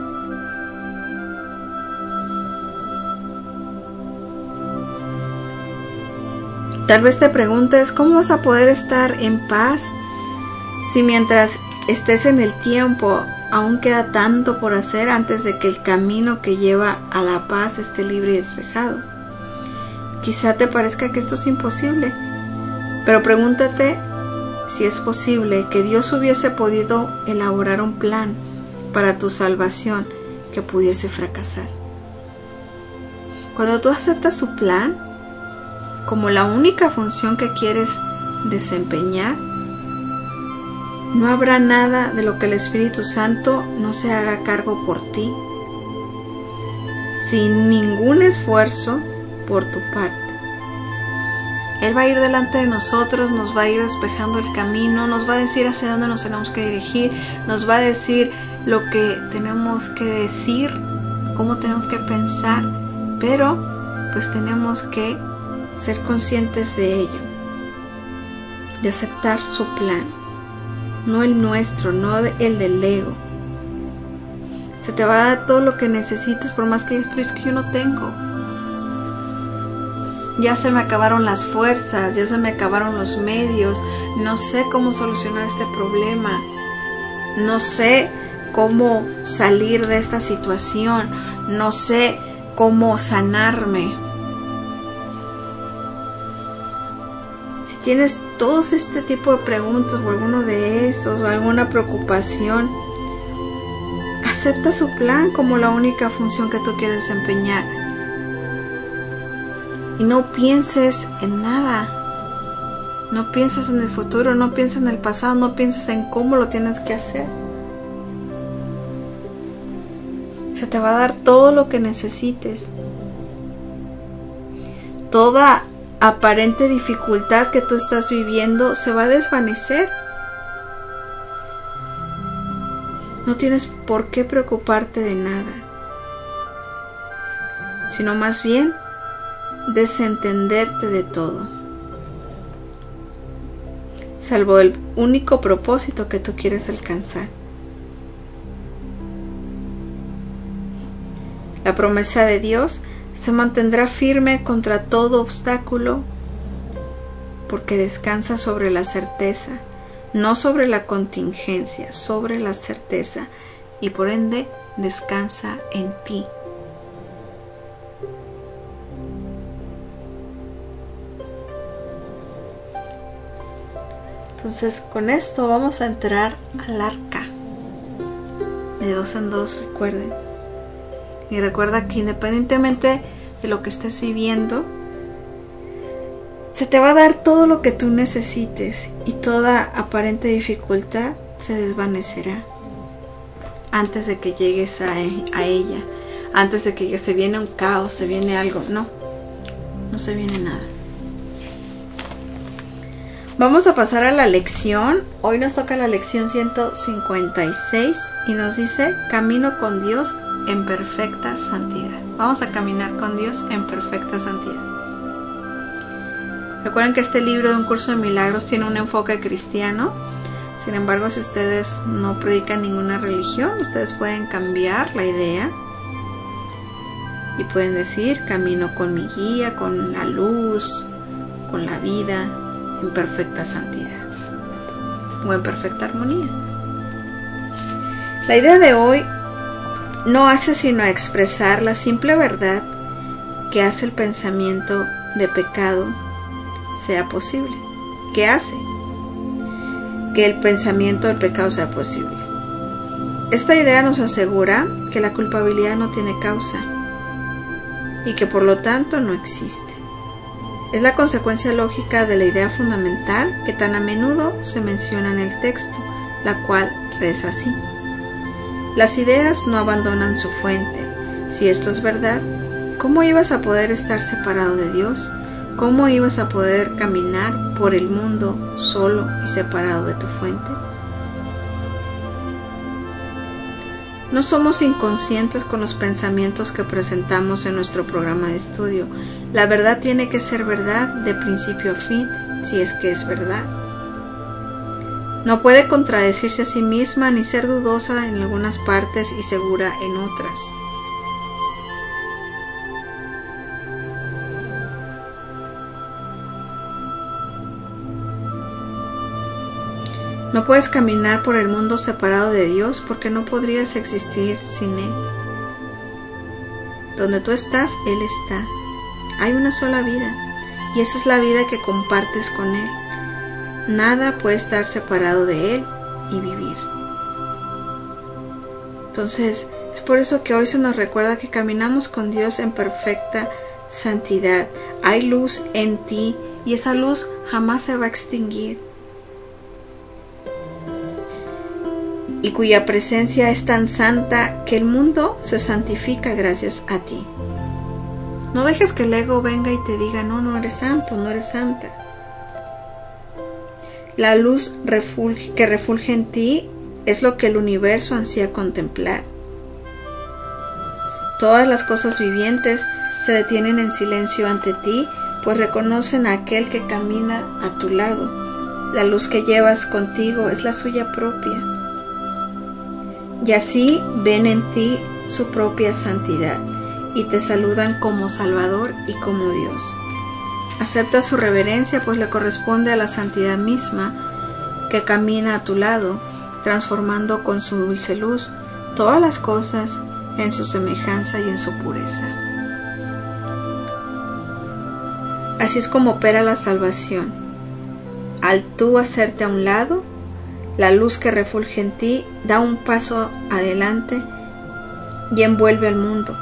Tal vez te preguntes, ¿cómo vas a poder estar en paz si mientras estés en el tiempo aún queda tanto por hacer antes de que el camino que lleva a la paz esté libre y despejado? Quizá te parezca que esto es imposible, pero pregúntate si es posible que Dios hubiese podido elaborar un plan para tu salvación que pudiese fracasar. Cuando tú aceptas su plan como la única función que quieres desempeñar, no habrá nada de lo que el Espíritu Santo no se haga cargo por ti, sin ningún esfuerzo por tu parte. Él va a ir delante de nosotros, nos va a ir despejando el camino, nos va a decir hacia dónde nos tenemos que dirigir, nos va a decir lo que tenemos que decir, cómo tenemos que pensar, pero pues tenemos que ser conscientes de ello, de aceptar su plan, no el nuestro, no el del ego. Se te va a dar todo lo que necesites, por más que digas, pero es que yo no tengo. ya se me acabaron las fuerzas, ya se me acabaron los medios, no sé cómo solucionar este problema, no sé cómo salir de esta situación, no sé cómo sanarme. Si tienes todos este tipo de preguntas o alguno de esos o alguna preocupación, acepta su plan como la única función que tú quieres desempeñar. Y no pienses en nada. No pienses en el futuro, no pienses en el pasado, no pienses en cómo lo tienes que hacer. Se te va a dar todo lo que necesites. Toda aparente dificultad que tú estás viviendo se va a desvanecer. No tienes por qué preocuparte de nada, sino más bien desentenderte de todo, salvo el único propósito que tú quieres alcanzar. La promesa de Dios se mantendrá firme contra todo obstáculo, porque descansa sobre la certeza, no sobre la contingencia, sobre la certeza, y por ende descansa en ti. Entonces, con esto vamos a entrar al arca. De dos en dos, recuerden. Y recuerda que independientemente de lo que estés viviendo, se te va a dar todo lo que tú necesites y toda aparente dificultad se desvanecerá antes de que llegues a, a ella, antes de que se viene un caos, se viene algo. No, no se viene nada. Vamos a pasar a la lección. Hoy nos toca la lección ciento cincuenta y seis y nos dice: camino con Dios en perfecta santidad. Vamos a caminar con Dios en perfecta santidad. Recuerden que este libro de Un Curso de Milagros tiene un enfoque cristiano. Sin embargo, si ustedes no predican ninguna religión, ustedes pueden cambiar la idea y pueden decir: camino con mi guía, con la luz, con la vida, en perfecta santidad o en perfecta armonía. La idea de hoy no hace sino expresar la simple verdad que hace el pensamiento de pecado sea posible. ¿Qué hace que el pensamiento del pecado sea posible? Esta idea nos asegura que la culpabilidad no tiene causa y que por lo tanto no existe. Es la consecuencia lógica de la idea fundamental que tan a menudo se menciona en el texto, la cual reza así: las ideas no abandonan su fuente. Si esto es verdad, ¿cómo ibas a poder estar separado de Dios? ¿Cómo ibas a poder caminar por el mundo solo y separado de tu fuente? No somos inconscientes con los pensamientos que presentamos en nuestro programa de estudio. La verdad tiene que ser verdad de principio a fin, si es que es verdad. No puede contradecirse a sí misma ni ser dudosa en algunas partes y segura en otras. No puedes caminar por el mundo separado de Dios porque no podrías existir sin Él. Donde tú estás, Él está. Hay una sola vida y esa es la vida que compartes con Él. Nada puede estar separado de Él y vivir. Entonces, es por eso que hoy se nos recuerda que caminamos con Dios en perfecta santidad. Hay luz en ti y esa luz jamás se va a extinguir, y cuya presencia es tan santa que el mundo se santifica gracias a ti. No dejes que el ego venga y te diga: no, no eres santo, no eres santa. La luz refulge, que refulge en ti es lo que el universo ansía contemplar. Todas las cosas vivientes se detienen en silencio ante ti, pues reconocen a aquel que camina a tu lado. La luz que llevas contigo es la suya propia. Y así ven en ti su propia santidad y te saludan como Salvador y como Dios. Acepta su reverencia, pues le corresponde a la santidad misma que camina a tu lado, transformando con su dulce luz todas las cosas en su semejanza y en su pureza. Así es como opera la salvación. Al tú hacerte a un lado, la luz que refulge en ti da un paso adelante y envuelve al mundo.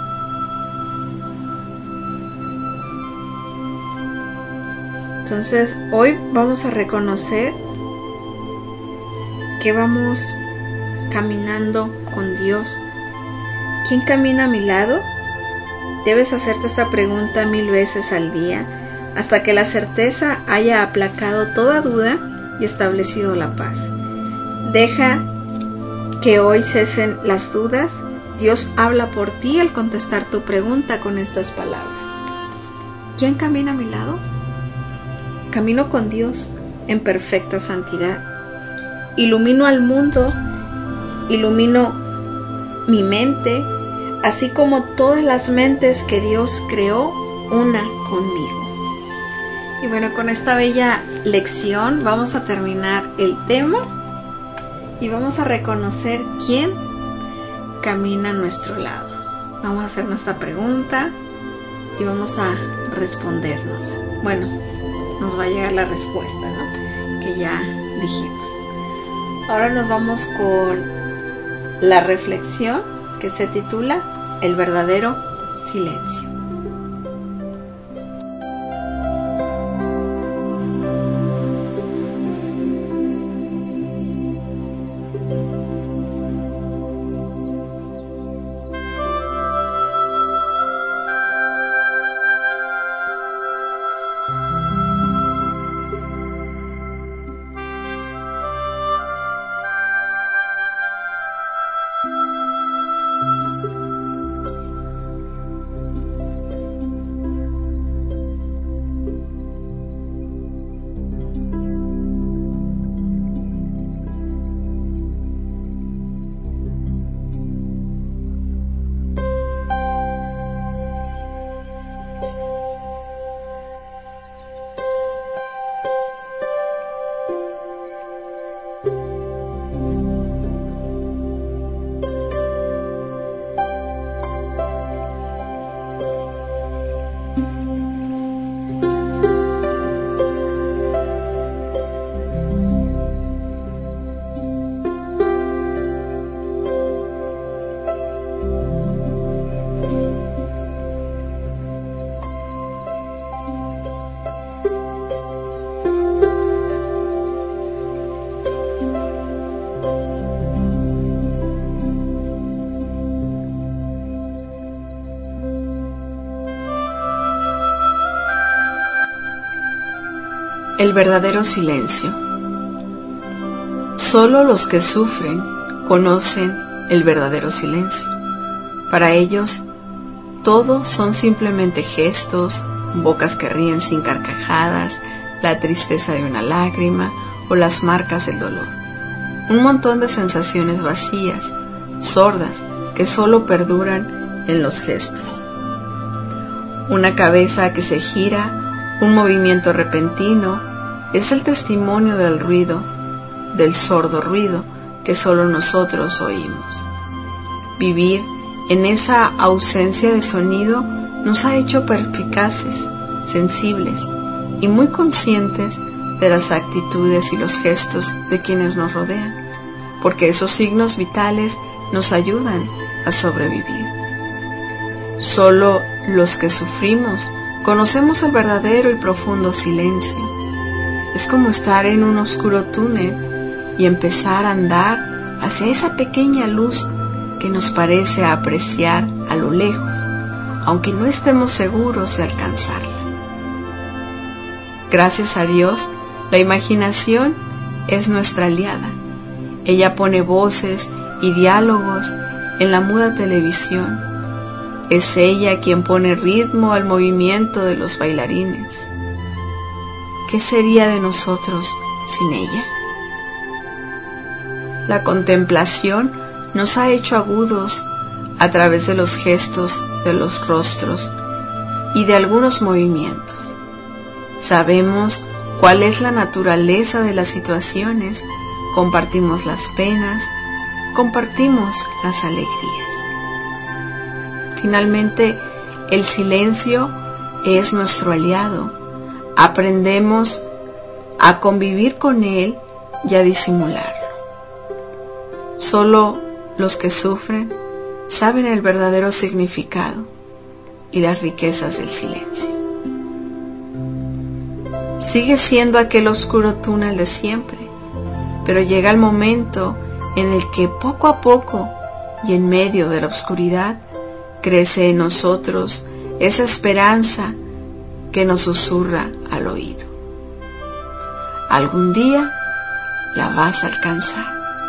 Entonces, hoy vamos a reconocer que vamos caminando con Dios. ¿Quién camina a mi lado? Debes hacerte esta pregunta mil veces al día, hasta que la certeza haya aplacado toda duda y establecido la paz. Deja que hoy cesen las dudas. Dios habla por ti al contestar tu pregunta con estas palabras. ¿Quién camina a mi lado? Camino con Dios en perfecta santidad. Ilumino al mundo, ilumino mi mente, así como todas las mentes que Dios creó, una conmigo. Y bueno, con esta bella lección vamos a terminar el tema y vamos a reconocer quién camina a nuestro lado. Vamos a hacer nuestra pregunta y vamos a respondernos. Bueno, nos va a llegar la respuesta, ¿no? Que ya dijimos. Ahora nos vamos con la reflexión que se titula El verdadero silencio. El verdadero silencio. Solo los que sufren conocen el verdadero silencio. Para ellos, todo son simplemente gestos, bocas que ríen sin carcajadas, la tristeza de una lágrima o las marcas del dolor. Un montón de sensaciones vacías, sordas, que solo perduran en los gestos. Una cabeza que se gira, un movimiento repentino, es el testimonio del ruido, del sordo ruido que solo nosotros oímos. Vivir en esa ausencia de sonido nos ha hecho perspicaces, sensibles y muy conscientes de las actitudes y los gestos de quienes nos rodean, porque esos signos vitales nos ayudan a sobrevivir. Solo los que sufrimos conocemos el verdadero y profundo silencio. Es como estar en un oscuro túnel y empezar a andar hacia esa pequeña luz que nos parece apreciar a lo lejos, aunque no estemos seguros de alcanzarla. Gracias a Dios, la imaginación es nuestra aliada. Ella pone voces y diálogos en la muda televisión. Es ella quien pone ritmo al movimiento de los bailarines. ¿Qué sería de nosotros sin ella? La contemplación nos ha hecho agudos a través de los gestos de los rostros y de algunos movimientos. Sabemos cuál es la naturaleza de las situaciones, compartimos las penas, compartimos las alegrías. Finalmente, el silencio es nuestro aliado. Aprendemos a convivir con él y a disimularlo. Solo los que sufren saben el verdadero significado y las riquezas del silencio. Sigue siendo aquel oscuro túnel de siempre, pero llega el momento en el que poco a poco y en medio de la oscuridad crece en nosotros esa esperanza que nos susurra al oído. Algún día la vas a alcanzar.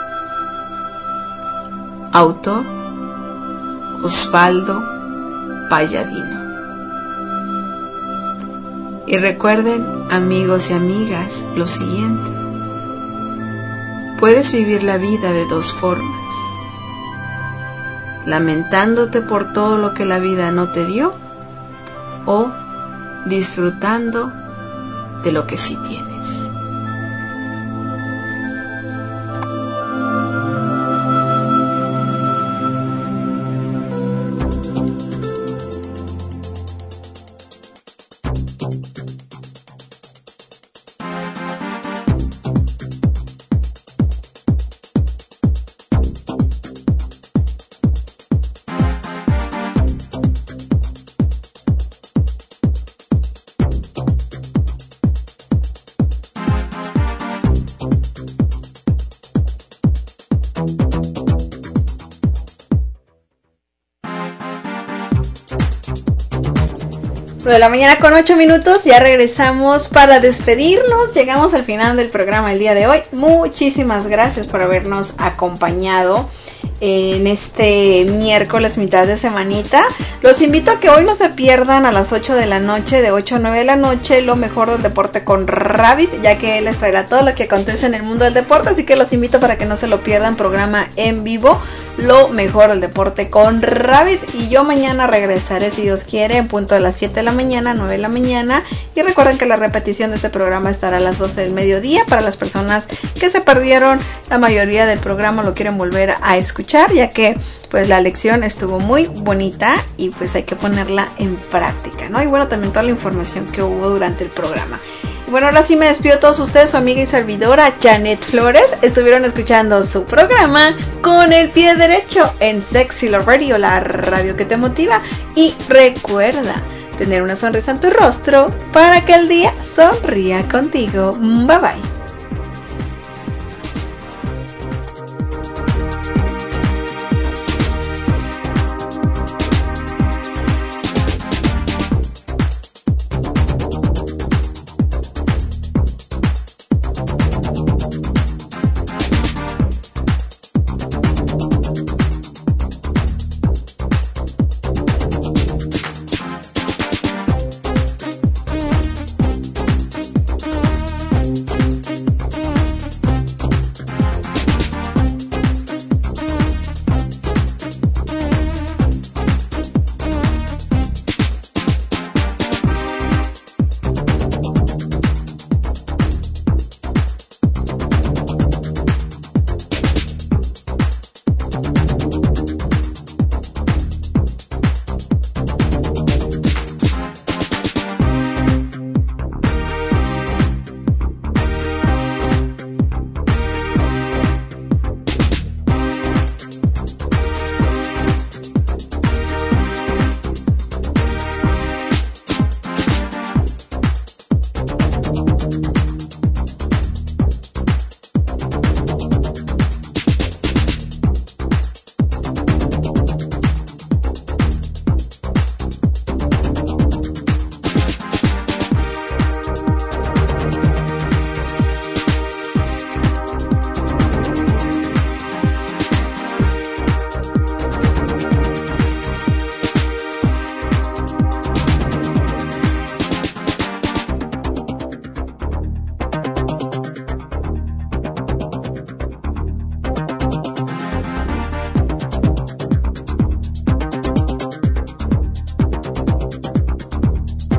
Autor Osvaldo Palladino. Y recuerden, amigos y amigas, lo siguiente: puedes vivir la vida de dos formas: lamentándote por todo lo que la vida no te dio, o disfrutando de lo que sí tienes. De la mañana con ocho minutos, ya regresamos para despedirnos. Llegamos al final del programa el día de hoy. Muchísimas gracias por habernos acompañado en este miércoles, mitad de semanita. Los invito a que hoy no se pierdan a las ocho de la noche, de ocho a nueve de la noche, lo mejor del deporte con Rabbit, ya que él les traerá todo lo que acontece en el mundo del deporte, así que los invito para que no se lo pierdan. Programa en vivo, lo mejor del deporte con Rabbit. Y yo mañana regresaré, si Dios quiere, en punto de las siete de la mañana, nueve de la mañana. Y recuerden que la repetición de este programa estará a las doce del mediodía. Para las personas que se perdieron la mayoría del programa, lo quieren volver a escuchar, ya que pues la lección estuvo muy bonita y pues hay que ponerla en práctica, ¿no? Y bueno, también toda la información que hubo durante el programa. Y bueno, ahora sí me despido de todos ustedes, su amiga y servidora Janet Flores. Estuvieron escuchando su programa Con el Pie Derecho en Sexy Love Radio, la radio que te motiva. Y recuerda tener una sonrisa en tu rostro para que el día sonría contigo. Bye bye.